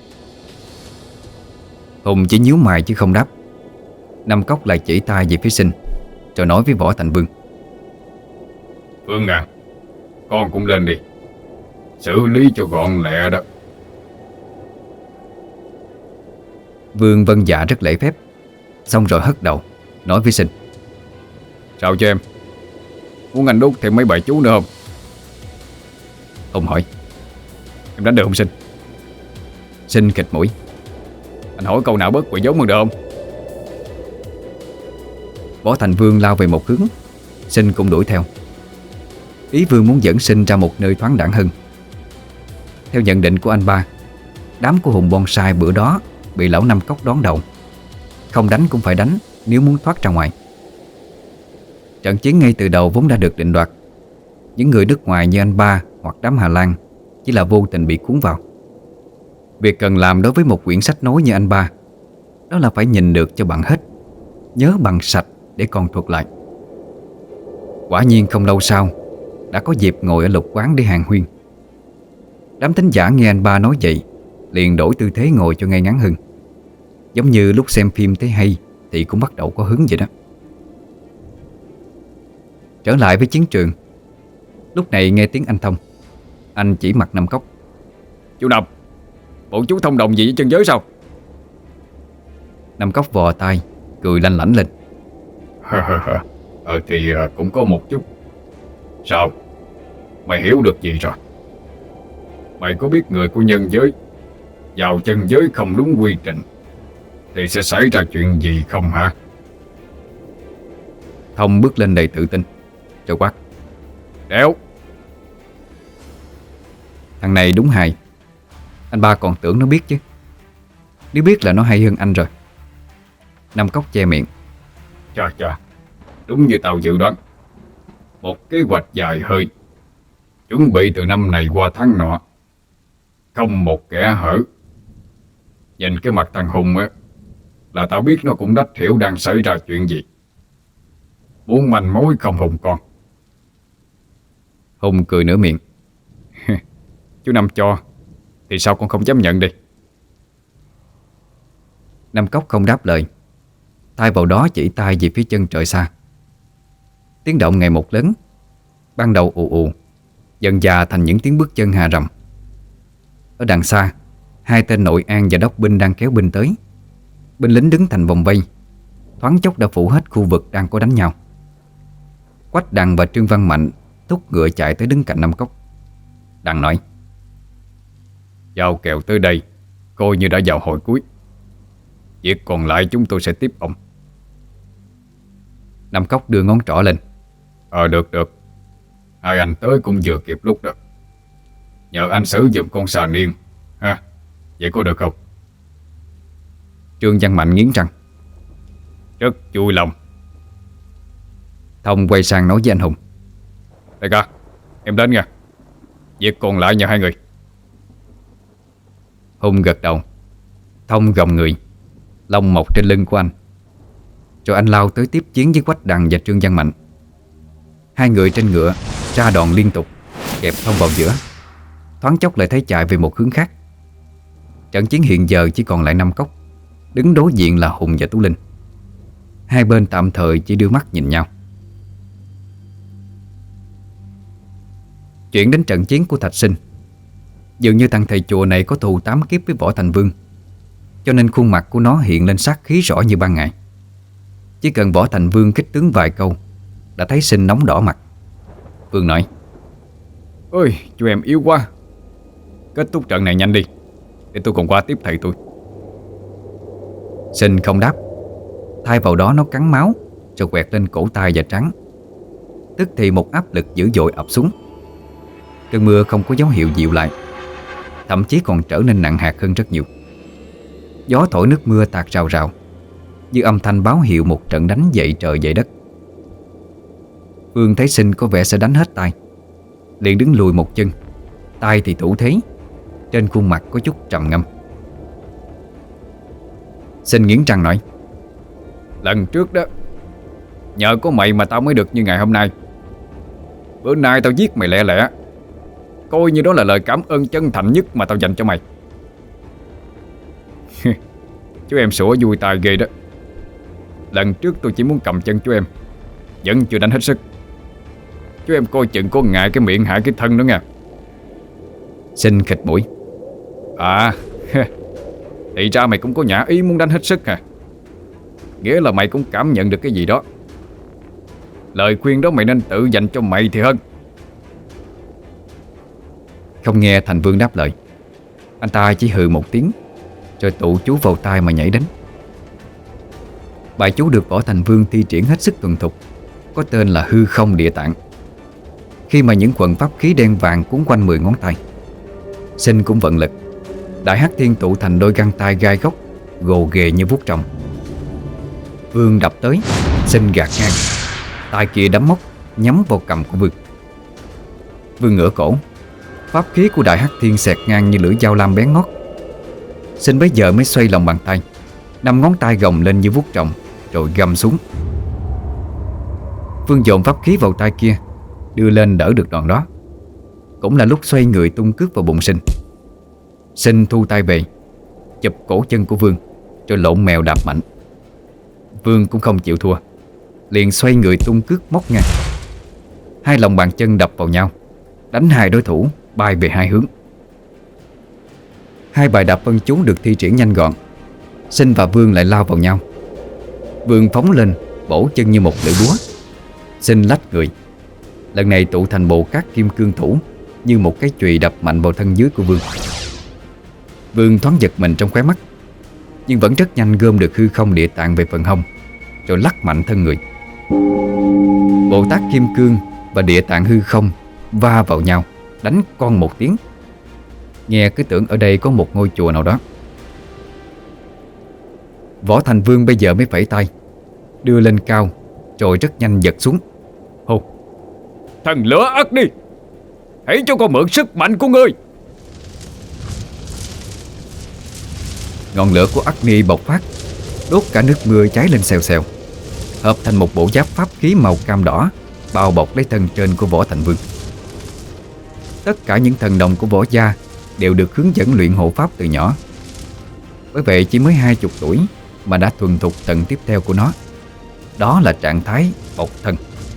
Hùng chỉ nhíu mày chứ không đáp. Năm Cốc lại chỉ tay về phía Sinh, rồi nói với Võ Thành Vương: Vương à, con cũng lên đi, xử lý cho gọn lẹ đó. Vương vâng dạ rất lễ phép, xong rồi hất đầu nói với Sinh: Sao cho em? Muốn anh đút thêm mấy bài chú nữa không? Hùng hỏi: Em đánh được không Sinh? Sinh khịt mũi: Anh hỏi câu nào bớt quậy giống hơn được không? Võ Thành Vương lao về một hướng, Sinh cũng đuổi theo. Ý Vương muốn dẫn Sinh ra một nơi thoáng đãng hơn. Theo nhận định của anh ba, đám của Hùng Bonsai bữa đó bị lão Năm Cốc đón đầu. Không đánh cũng phải đánh nếu muốn thoát ra ngoài. Trận chiến ngay từ đầu vốn đã được định đoạt. Những người nước ngoài như anh ba hoặc đám Hà Lan chỉ là vô tình bị cuốn vào. Việc cần làm đối với một quyển sách nói như anh ba, đó là phải nhìn được cho bằng hết, nhớ bằng sạch để còn thuật lại. Quả nhiên không lâu sau đã có dịp ngồi ở lục quán để hàng huyên. Đám thính giả nghe anh ba nói vậy liền đổi tư thế ngồi cho ngay ngắn hơn. Giống như lúc xem phim thấy hay thì cũng bắt đầu có hứng vậy đó. Trở lại với chiến trường, lúc này nghe tiếng anh Thông. Anh chỉ mặt Năm Cốc: Chú Năm, bộ chú thông đồng gì với chân giới sao? Năm Cốc vò tay, cười lanh lảnh lên: Ờ thì cũng có một chút. Sao? Mày hiểu được gì rồi? Mày có biết người của nhân giới vào chân giới không đúng quy trình thì sẽ xảy ra chuyện gì không hả? Thông bước lên đầy tự tin, rồi quát: Đéo! Thằng này đúng hài. Anh ba còn tưởng nó biết chứ. Nếu biết là nó hay hơn anh rồi. Năm Cốc che miệng: Chà chà, đúng như tao dự đoán. Một kế hoạch dài hơi, chuẩn bị từ năm này qua tháng nọ, không một kẻ hở. Nhìn cái mặt thằng Hùng á, là tao biết nó cũng đách hiểu đang xảy ra chuyện gì. Muốn manh mối không Hùng con? Hùng cười nửa miệng: Chú Năm cho thì sao con không dám nhận đi? Năm Cốc không đáp lời, thay vào đó chỉ tay về phía chân trời xa. Tiếng động ngày một lớn, ban đầu ù ù, dần dà thành những tiếng bước chân hà rầm. Ở đằng xa, hai tên nội an và đốc binh đang kéo binh tới. Binh lính đứng thành vòng vây, thoáng chốc đã phủ hết khu vực đang có đánh nhau. Quách Đằng và Trương Văn Mạnh thúc ngựa chạy tới đứng cạnh Năm Cốc. Đằng nói: Giao kèo tới đây coi như đã vào hồi cuối. Việc còn lại chúng tôi sẽ tiếp ông. Năm Cốc đưa ngón trỏ lên: Ờ được được, hai anh tới cũng vừa kịp lúc đó. Nhờ anh xử giùm con xà niên ha. Vậy có được không? Trương Văn Mạnh nghiến răng: Rất vui lòng. Thông quay sang nói với anh Hùng: Đại ca, em đến nha. Việc còn lại nhờ hai người. Hùng gật đầu. thông gồng người, lông mọc trên lưng của anh. Rồi anh lao tới tiếp chiến với Quách Đằng và Trương Văn Mạnh. Hai người trên ngựa ra đòn liên tục, kẹp thông vào giữa, thoáng chốc lại thấy chạy về một hướng khác. Trận chiến hiện giờ chỉ còn lại năm cốc. Đứng đối diện là Hùng và Tú Linh. Hai bên tạm thời chỉ đưa mắt nhìn nhau. Chuyển đến trận chiến của Thạch Sinh. Dường như thằng thầy chùa này có thù tám kiếp với Võ Thành Vương, cho nên khuôn mặt của nó hiện lên sát khí rõ như ban ngày. Chỉ cần Võ Thành Vương kích tướng vài câu đã thấy Sinh nóng đỏ mặt. Vương nói: Ôi, chú em yếu quá. Kết thúc trận này nhanh đi, để tôi còn qua tiếp thầy tôi. Sinh không đáp. Thay vào đó nó cắn máu, rồi quẹt lên cổ tay và trán. Tức thì một áp lực dữ dội ập xuống. Cơn mưa không có dấu hiệu dịu lại, thậm chí còn trở nên nặng hạt hơn rất nhiều. Gió thổi nước mưa tạt rào rào, như âm thanh báo hiệu một trận đánh dậy trời dậy đất. Vương thấy Sinh có vẻ sẽ đánh hết tay, liền đứng lùi một chân, tay thì thủ thế, trên khuôn mặt có chút trầm ngâm. Sinh nghiến răng nói: Lần trước đó, nhờ có mày mà tao mới được như ngày hôm nay. Bữa nay tao giết mày lẹ lẹ, coi như đó là lời cảm ơn chân thành nhất mà tao dành cho mày. Chú em sủa vui tai ghê đó. Lần trước tôi chỉ muốn cầm chân chú em, vẫn chưa đánh hết sức. Chú em coi chừng có ngại cái miệng hại cái thân đó nha. Sinh khịt mũi: À, thì ra mày cũng có nhã ý muốn đánh hết sức hả? Nghĩa là mày cũng cảm nhận được cái gì đó. Lời khuyên đó mày nên tự dành cho mày thì hơn. Không nghe Thành Vương đáp lời, anh ta chỉ hừ một tiếng, rồi tụ chú vào tai mà nhảy đến. Bài chú được Võ Thành Vương thi triển hết sức thuần thục, có tên là Hư Không Địa Tạng. Khi mà những quần pháp khí đen vàng cuốn quanh mười ngón tay, Sinh cũng vận lực. Đại Hắc Thiên tụ thành đôi găng tay gai góc, gồ ghề như vuốt trồng. Vương đập tới, Sinh gạt ngang, tay kia đấm móc nhắm vào cầm của Vương. Vương ngửa cổ, pháp khí của Đại Hắc Thiên xẹt ngang như lưỡi dao lam bén ngót. Sinh bấy giờ mới xoay lòng bàn tay, năm ngón tay gồng lên như vuốt trồng, rồi găm xuống. Vương dồn pháp khí vào tay kia, đưa lên đỡ được đòn đó. Cũng là lúc xoay người tung cước vào bụng Sinh. Sinh thu tay về, chụp cổ chân của Vương, rồi lộn mèo đạp mạnh. Vương cũng không chịu thua, liền xoay người tung cước móc ngang. Hai lòng bàn chân đập vào nhau, đánh hai đối thủ bay về hai hướng. Hai bài đạp vân chú được thi triển nhanh gọn. Sinh và Vương lại lao vào nhau. Vương phóng lên, bổ chân như một lưỡi búa. Sinh lách người, lần này tụ thành bộ các kim cương thủ, như một cái chùy đập mạnh vào thân dưới của Vương. Vương thoáng giật mình trong khóe mắt, nhưng vẫn rất nhanh gom được Hư Không Địa Tạng về phần hông, rồi lắc mạnh thân người. Bồ Tát Kim Cương và Địa Tạng Hư Không va vào nhau, đánh con một tiếng. Nghe cứ tưởng ở đây có một ngôi chùa nào đó. Võ Thành Vương bây giờ mới phẩy tay, đưa lên cao, rồi rất nhanh giật xuống. Hô, thần lửa ất đi, hãy cho con mượn sức mạnh của ngươi. Ngọn lửa của Agni bộc phát, đốt cả nước mưa cháy lên xèo xèo, hợp thành một bộ giáp pháp khí màu cam đỏ, bao bọc lấy thân trên của Võ Thành Vương. Tất cả những thần đồng của Võ gia đều được hướng dẫn luyện hộ pháp từ nhỏ. Bởi vậy chỉ mới hai chục tuổi mà đã thuần thục tầng tiếp theo của nó. Đó là trạng thái bộc thân.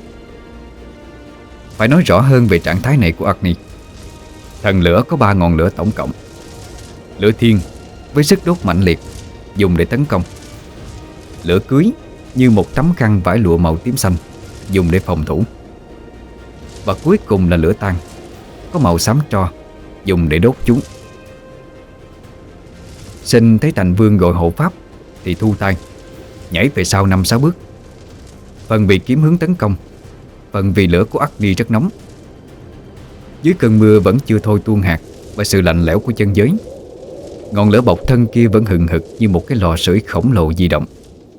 Phải nói rõ hơn về trạng thái này của Agni. Thần lửa có ba ngọn lửa tổng cộng. Lửa thiên với sức đốt mạnh liệt, dùng để tấn công. Lửa cưới như một tấm khăn vải lụa màu tím xanh, dùng để phòng thủ. Và cuối cùng là lửa than, có màu xám tro, dùng để đốt chúng. Sinh thấy Thành Vương gọi hộ pháp thì thu tay, nhảy về sau năm sáu bước. Phần vì kiếm hướng tấn công, phần vì lửa của Agni rất nóng. Dưới cơn mưa vẫn chưa thôi tuôn hạt và sự lạnh lẽo của chân giới, ngọn lửa bộc thân kia vẫn hừng hực như một cái lò sưởi khổng lồ di động.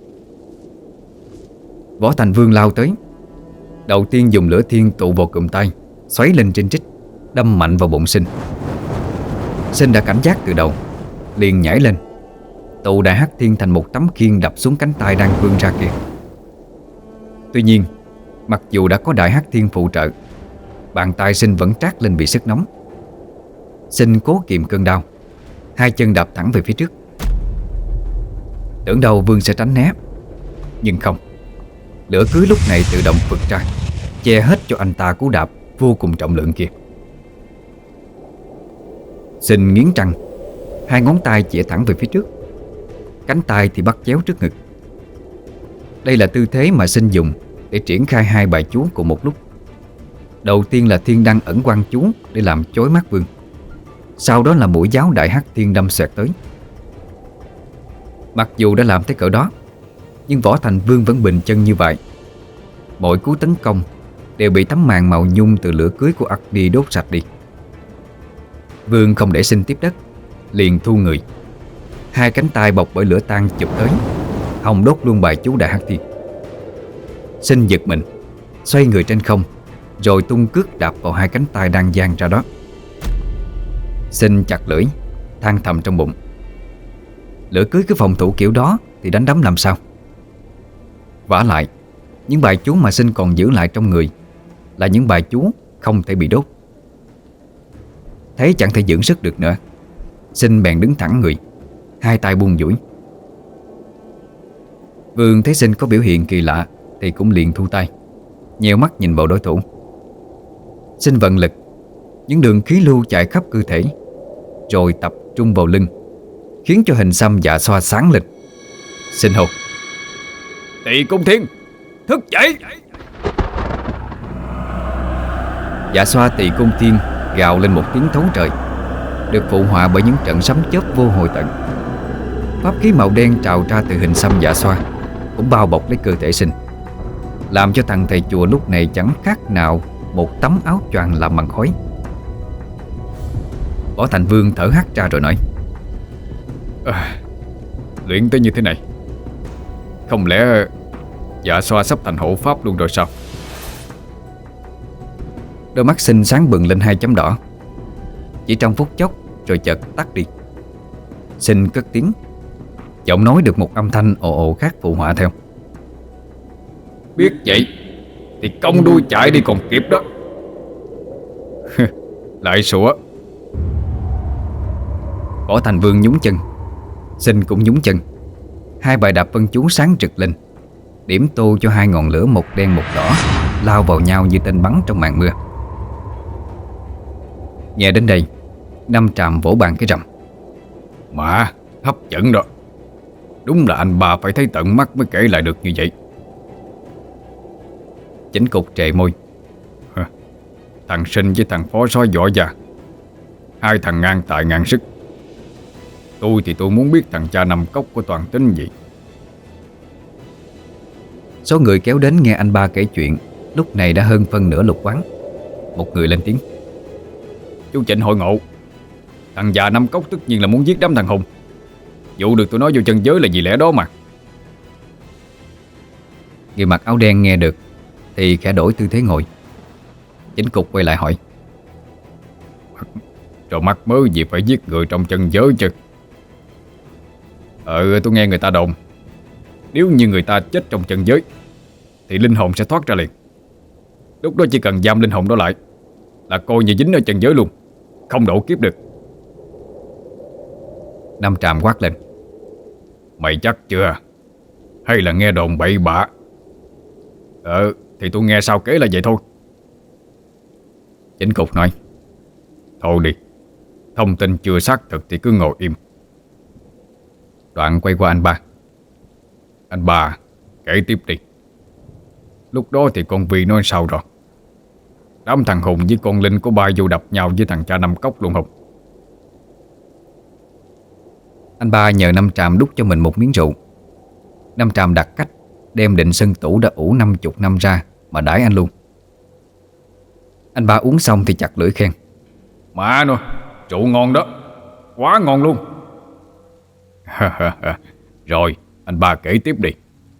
Võ Thành Vương lao tới, đầu tiên dùng lửa thiên tụ vào cụm tay, xoáy lên trên trích, đâm mạnh vào bụng Sinh. Sinh đã cảnh giác từ đầu, liền nhảy lên, tụ Đại Hắc Thiên thành một tấm khiên đập xuống cánh tay đang vươn ra kia. Tuy nhiên, mặc dù đã có Đại Hắc Thiên phụ trợ, bàn tay Sinh vẫn trát lên vì sức nóng. Sinh cố kiềm cơn đau, hai chân đạp thẳng về phía trước. Tưởng đâu Vương sẽ tránh né, nhưng không. Lửa cưới lúc này tự động phực ra, che hết cho anh ta cú đạp vô cùng trọng lượng kia. Sinh nghiến răng, hai ngón tay chĩa thẳng về phía trước, cánh tay thì bắt chéo trước ngực. Đây là tư thế mà Sinh dùng để triển khai hai bài chú cùng một lúc. Đầu tiên là Thiên Đăng ẩn quan chú để làm chói mắt Vương, sau đó là mũi giáo Đại Hắc Thiên đâm xoẹt tới. Mặc dù đã làm tới cỡ đó, nhưng Võ Thành Vương vẫn bình chân như vậy. Mỗi cú tấn công đều bị tấm màn màu nhung từ lửa cưới của Agni đốt sạch đi. Vương không để Sinh tiếp đất, liền thu người. Hai cánh tay bọc bởi lửa than chụp tới, hòng đốt luôn bài chú Đại Hắc Thiên. Sinh giật mình, xoay người trên không, rồi tung cước đạp vào hai cánh tay đang dang ra đó. Sinh chặt lưỡi, than thầm trong bụng. Lửa cưới cứ phòng thủ kiểu đó thì đánh đấm làm sao? Vả lại, những bài chú mà Sinh còn giữ lại trong người là những bài chú không thể bị đốt. Thấy chẳng thể dưỡng sức được nữa, Sinh bèn đứng thẳng người, hai tay buông duỗi. Vương thấy Sinh có biểu hiện kỳ lạ thì cũng liền thu tay, nheo mắt nhìn vào đối thủ. Sinh vận lực, những đường khí lưu chạy khắp cơ thể, rồi tập trung vào lưng, khiến cho hình xăm Dạ Xoa sáng lên. Sinh hô: Tỳ Cung Thiên, thức dậy! Dạ Xoa Tỳ Cung Thiên gào lên một tiếng thấu trời, được phụ họa bởi những trận sấm chớp vô hồi tận. Pháp khí màu đen trào ra từ hình xăm Dạ Xoa cũng bao bọc lấy cơ thể Sinh, làm cho thằng thầy chùa lúc này chẳng khác nào một tấm áo choàng làm bằng khói. Võ Thành Vương thở hắt ra rồi nói: à, luyện tới như thế này, không lẽ Dạ Xoa sắp thành hộ pháp luôn rồi sao? Đôi mắt Sinh sáng bừng lên hai chấm đỏ. Chỉ trong phút chốc rồi chợt tắt đi. Sinh cất tiếng, giọng nói được một âm thanh ồ ồ khác phụ họa theo: Biết vậy thì cong đuôi chạy đi còn kịp đó. Lại sủa. Võ Thành Vương nhúng chân, Sinh cũng nhúng chân. Hai bài đạp vân chú sáng rực lên, điểm tô cho hai ngọn lửa một đen một đỏ lao vào nhau như tên bắn trong màn mưa. Nghe đến đây, Năm Tràm vỗ bàn cái rầm: Mà hấp dẫn đó. Đúng là anh bà phải thấy tận mắt mới kể lại được như vậy. Chánh Cục trề môi: Hả? Thằng Sinh với thằng Phó Sói võ già, hai thằng ngang tài ngang sức. Tôi thì tôi muốn biết thằng cha nằm cốc của toàn tính gì. Số người kéo đến nghe anh ba kể chuyện lúc này đã hơn phân nửa lục quán. Một người lên tiếng: Chú Trịnh hội ngộ. Thằng già Năm Cốc tất nhiên là muốn giết đám thằng Hùng. Dụ được tụi nó vô chân giới là vì lẽ đó mà. Người mặc áo đen nghe được thì khẽ đổi tư thế ngồi. Chánh Cục quay lại hỏi: Rồi mắc mớ gì phải giết người trong chân giới chứ? Ờ tôi nghe người ta đồn, nếu như người ta chết trong chân giới thì linh hồn sẽ thoát ra liền. Lúc đó chỉ cần giam linh hồn đó lại là coi như dính ở chân giới luôn, không độ kiếp được. Năm Tràm quát lên: Mày chắc chưa? Hay là nghe đồn bậy bạ? Ờ thì tôi nghe sao kể là vậy thôi. Chánh Cục nói: Thôi đi, thông tin chưa xác thực thì cứ ngồi im. Đoạn quay qua anh ba: Anh ba, kể tiếp đi. Lúc đó thì con Vi nói sao rồi? Đám thằng Hùng với con Linh có bay vô đập nhau với thằng cha Năm Cốc luôn không? Anh ba nhờ Năm Tràm đút cho mình một miếng rượu. Năm Tràm đặt cách đem định sân tủ đã ủ năm chục năm ra mà đãi anh luôn. Anh ba uống xong thì chặt lưỡi khen: Mà nó, rượu ngon đó, quá ngon luôn. Rồi, anh ba kể tiếp đi.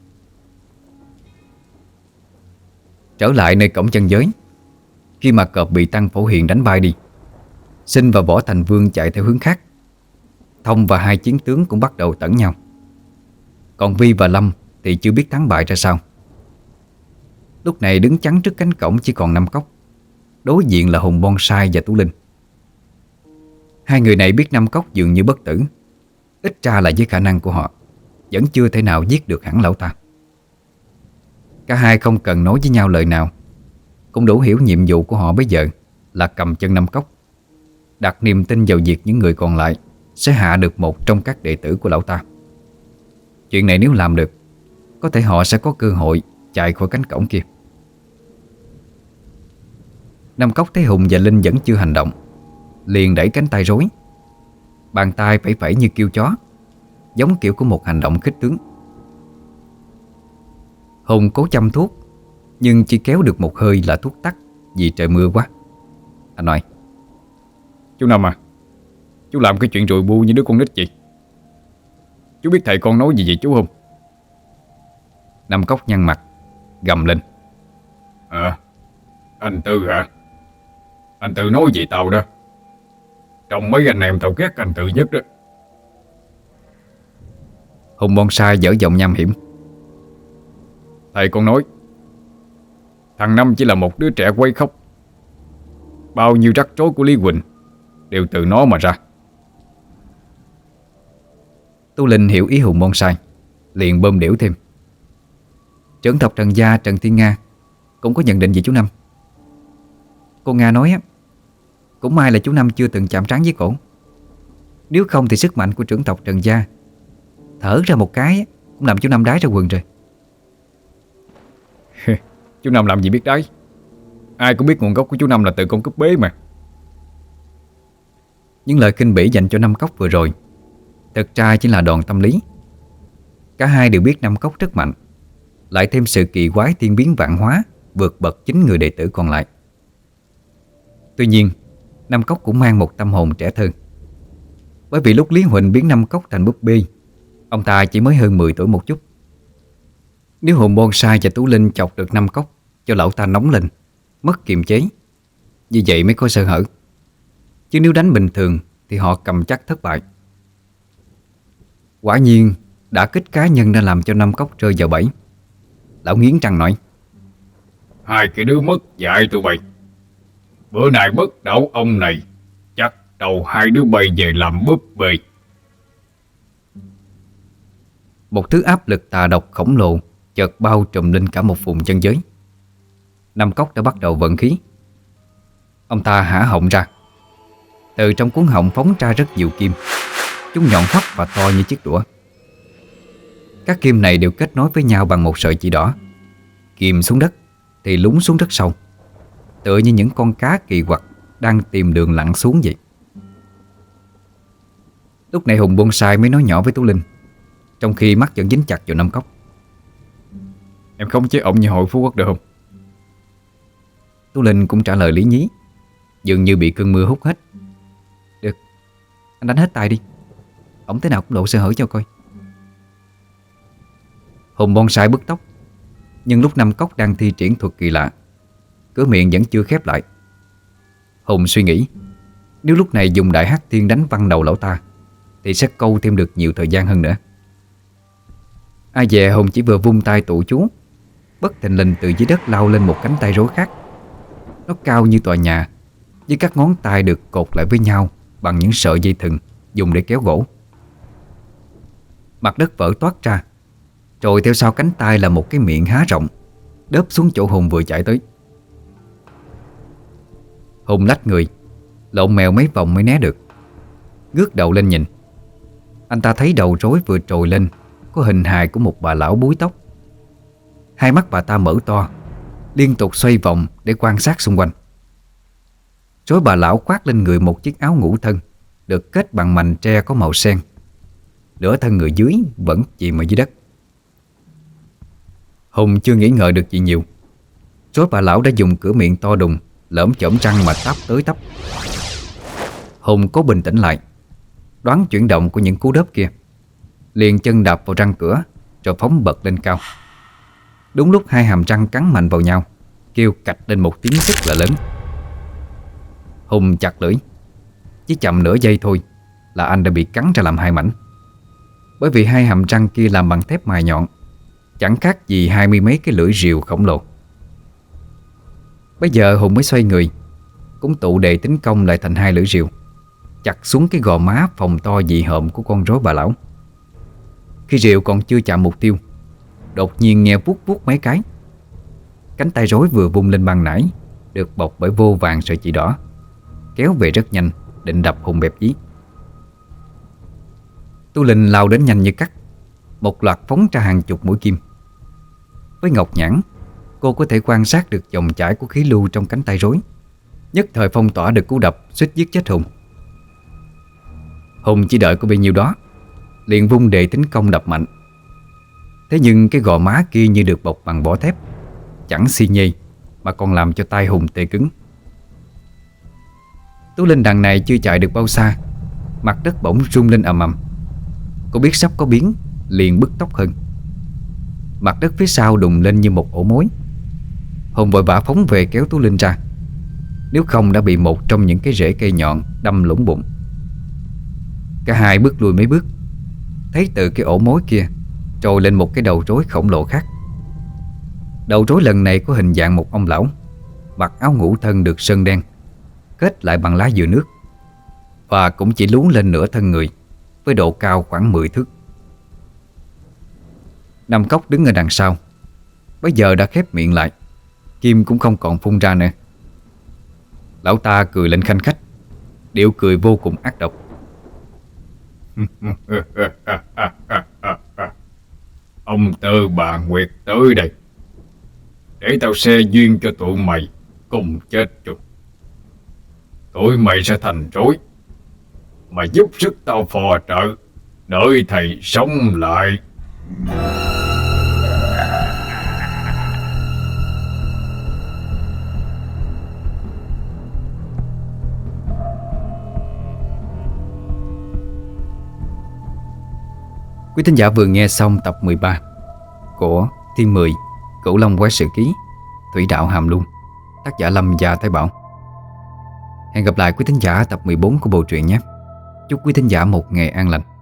Trở lại nơi cổng chân giới, khi mà cọp bị Tăng Phổ Hiền đánh bay đi, Sinh và Võ Thành Vương chạy theo hướng khác. Thông và hai chiến tướng cũng bắt đầu tẩn nhau. Còn Vi và Lâm thì chưa biết thắng bại ra sao. Lúc này đứng chắn trước cánh cổng chỉ còn Năm Cốc. Đối diện là Hùng Bonsai và Tú Linh. Hai người này biết Năm Cốc dường như bất tử, ít ra là với khả năng của họ vẫn chưa thể nào giết được hẳn lão ta. Cả hai không cần nói với nhau lời nào, cũng đủ hiểu nhiệm vụ của họ bây giờ là cầm chân Năm Cốc, đặt niềm tin vào việc những người còn lại sẽ hạ được một trong các đệ tử của lão ta. Chuyện này nếu làm được, có thể họ sẽ có cơ hội chạy khỏi cánh cổng kia. Năm Cốc thấy Hùng và Linh vẫn chưa hành động, liền đẩy cánh tay rối, bàn tay phẩy phẩy như kêu chó, giống kiểu của một hành động khích tướng. Hùng cố châm thuốc, nhưng chỉ kéo được một hơi là thuốc tắt vì trời mưa quá. Anh nói: Chú Năm à, chú làm cái chuyện rùi bu như đứa con nít vậy. Chú biết thầy con nói gì vậy chú không? Năm Cốc nhăn mặt, gầm lên: À, anh Tư hả? Anh Tư nói gì tao đó? Trong mấy anh em tao ghét anh Tư nhất đó. Hùng Bonsai dở giọng nham hiểm: Thầy con nói thằng Năm chỉ là một đứa trẻ quấy khóc. Bao nhiêu rắc rối của Lý Quỳnh đều từ nó mà ra. Tú Linh hiểu ý Hùng Bonsai, liền bơm đểu thêm: Trưởng tộc Trần gia Trần Thiên Nga cũng có nhận định về chú Năm. Cô Nga nói á, cũng may là chú Năm chưa từng chạm trán với cổ. Nếu không thì sức mạnh của trưởng tộc Trần gia thở ra một cái cũng làm chú Năm đái ra quần rồi. Chú Năm làm gì biết đấy. Ai cũng biết nguồn gốc của chú Năm là từ con cúp bế mà. Những lời khinh bỉ dành cho Năm Cốc vừa rồi thực ra chỉ là đòn tâm lý. Cả hai đều biết Năm Cốc rất mạnh, lại thêm sự kỳ quái thiên biến vạn hóa vượt bậc chính người đệ tử còn lại. Tuy nhiên, Năm Cốc cũng mang một tâm hồn trẻ thơ. Bởi vì lúc Lý Huỳnh biến Năm Cốc thành búp bê, ông ta chỉ mới hơn mười tuổi một chút. Nếu Hùng Bonsai và Tú Linh chọc được Năm Cốc cho lão ta nóng lên, mất kiềm chế, như vậy mới có sơ hở. Chứ nếu đánh bình thường thì họ cầm chắc thất bại. Quả nhiên, đả kích cá nhân đã làm cho Năm Cốc rơi vào bẫy. Lão nghiến răng nói: Hai cái đứa mất dạy tụi bay. Bữa nay bất đậu ông này, chắc đầu hai đứa bay về làm búp bê. Một thứ áp lực tà độc khổng lồ chợt bao trùm lên cả một vùng chân giới. Năm Cốc đã bắt đầu vận khí. Ông ta há họng ra. Từ trong cuốn họng phóng ra rất nhiều kim. Chúng nhọn hoắt và to như chiếc đũa. Các kim này đều kết nối với nhau bằng một sợi chỉ đỏ. Kim xuống đất thì lún xuống rất sâu, tựa như những con cá kỳ quặc đang tìm đường lặn xuống vậy. Lúc này Hùng Bonsai mới nói nhỏ với Tú Linh, trong khi mắt vẫn dính chặt vào Năm Cốc: Em không chế ổng như hội Phú Quốc được không? Tú Linh cũng trả lời lý nhí, dường như bị cơn mưa hút hết. Được, anh đánh hết tay đi, ổng thế nào cũng lộ sơ hở cho coi. Hùng Bonsai bứt tóc. Nhưng lúc Năm Cốc đang thi triển thuật kỳ lạ, cửa miệng vẫn chưa khép lại. Hùng suy nghĩ, nếu lúc này dùng Đại Hắc Thiên đánh văng đầu lão ta thì sẽ câu thêm được nhiều thời gian hơn nữa. Ai dè Hùng chỉ vừa vung tay tụ chú, bất thình lình từ dưới đất lao lên một cánh tay rối khác. Nó cao như tòa nhà, với các ngón tay được cột lại với nhau bằng những sợi dây thừng dùng để kéo gỗ. Mặt đất vỡ toát ra, rồi theo sau cánh tay là một cái miệng há rộng, đớp xuống chỗ Hùng vừa chạy tới. Hùng lách người, lộn mèo mấy vòng mới né được. Ngước đầu lên nhìn, anh ta thấy đầu rối vừa trồi lên có hình hài của một bà lão búi tóc. Hai mắt bà ta mở to, liên tục xoay vòng để quan sát xung quanh. Rối bà lão khoác lên người một chiếc áo ngủ thân được kết bằng mành tre có màu sen. Nửa thân người dưới vẫn chìm ở dưới đất. Hùng chưa nghĩ ngợi được gì nhiều, rối bà lão đã dùng cửa miệng to đùng lởm chởm răng mà táp tới tấp. Hùng cố bình tĩnh lại, đoán chuyển động của những cú đớp kia, liền chân đạp vào răng cửa rồi phóng bật lên cao. Đúng lúc hai hàm răng cắn mạnh vào nhau, kêu cạch lên một tiếng rất là lớn. Hùng chặt lưỡi, chỉ chậm nửa giây thôi là anh đã bị cắn ra làm hai mảnh. Bởi vì hai hàm răng kia làm bằng thép mài nhọn, chẳng khác gì hai mươi mấy cái lưỡi rìu khổng lồ. Bây giờ Hùng mới xoay người, cũng tụ đệ tính công lại thành hai lưỡi rìu, chặt xuống cái gò má phồng to dị hợm của con rối bà lão. Khi rìu còn chưa chạm mục tiêu, đột nhiên nghe vuốt vuốt mấy cái. Cánh tay rối vừa vung lên ban nãy được bọc bởi vô vàng sợi chỉ đỏ, kéo về rất nhanh, định đập Hùng bẹp dí. Tu Linh lao đến nhanh như cắt, một loạt phóng ra hàng chục mũi kim. Với Ngọc Nhãn, cô có thể quan sát được dòng chảy của khí lưu trong cánh tay rối, nhất thời phong tỏa được cú đập suýt giết chết Hùng. Hùng chỉ đợi có bấy nhiêu đó, liền vung đệ tính công đập mạnh. Thế nhưng cái gò má kia như được bọc bằng vỏ thép, chẳng xi nhây mà còn làm cho tay Hùng tê cứng. Tú Linh đằng này chưa chạy được bao xa, mặt đất bỗng rung lên ầm ầm. Cô biết sắp có biến, liền bứt tốc hơn. Mặt đất phía sau đùng lên như một ổ mối. Hùng vội vã phóng về kéo Tú Linh ra, nếu không đã bị một trong những cái rễ cây nhọn đâm lủng bụng. Cả hai bước lùi mấy bước, thấy từ cái ổ mối kia trồi lên một cái đầu rối khổng lồ khác. Đầu rối lần này có hình dạng một ông lão, mặc áo ngủ thân được sơn đen, kết lại bằng lá dừa nước, và cũng chỉ lún lên nửa thân người, với độ cao khoảng mười thước. Nam Cốc đứng ở đằng sau, bây giờ đã khép miệng lại, kim cũng không còn phun ra nữa. Lão ta cười lên khanh khách, điệu cười vô cùng ác độc. Ông Tơ Bà Nguyệt tới đây, để tao xe duyên cho tụi mày cùng chết chung. Tụi mày sẽ thành rối, mà giúp sức tao phò trợ, đợi thầy sống lại. Quý thính giả vừa nghe xong tập mười ba của Thiên mười Cửu Long Quái Sự Ký, Thủy Đạo Hàm Luân, tác giả Lâm Gia Thái Bảo. Hẹn gặp lại quý thính giả tập mười bốn của bộ truyện nhé. Chúc quý thính giả một ngày an lành.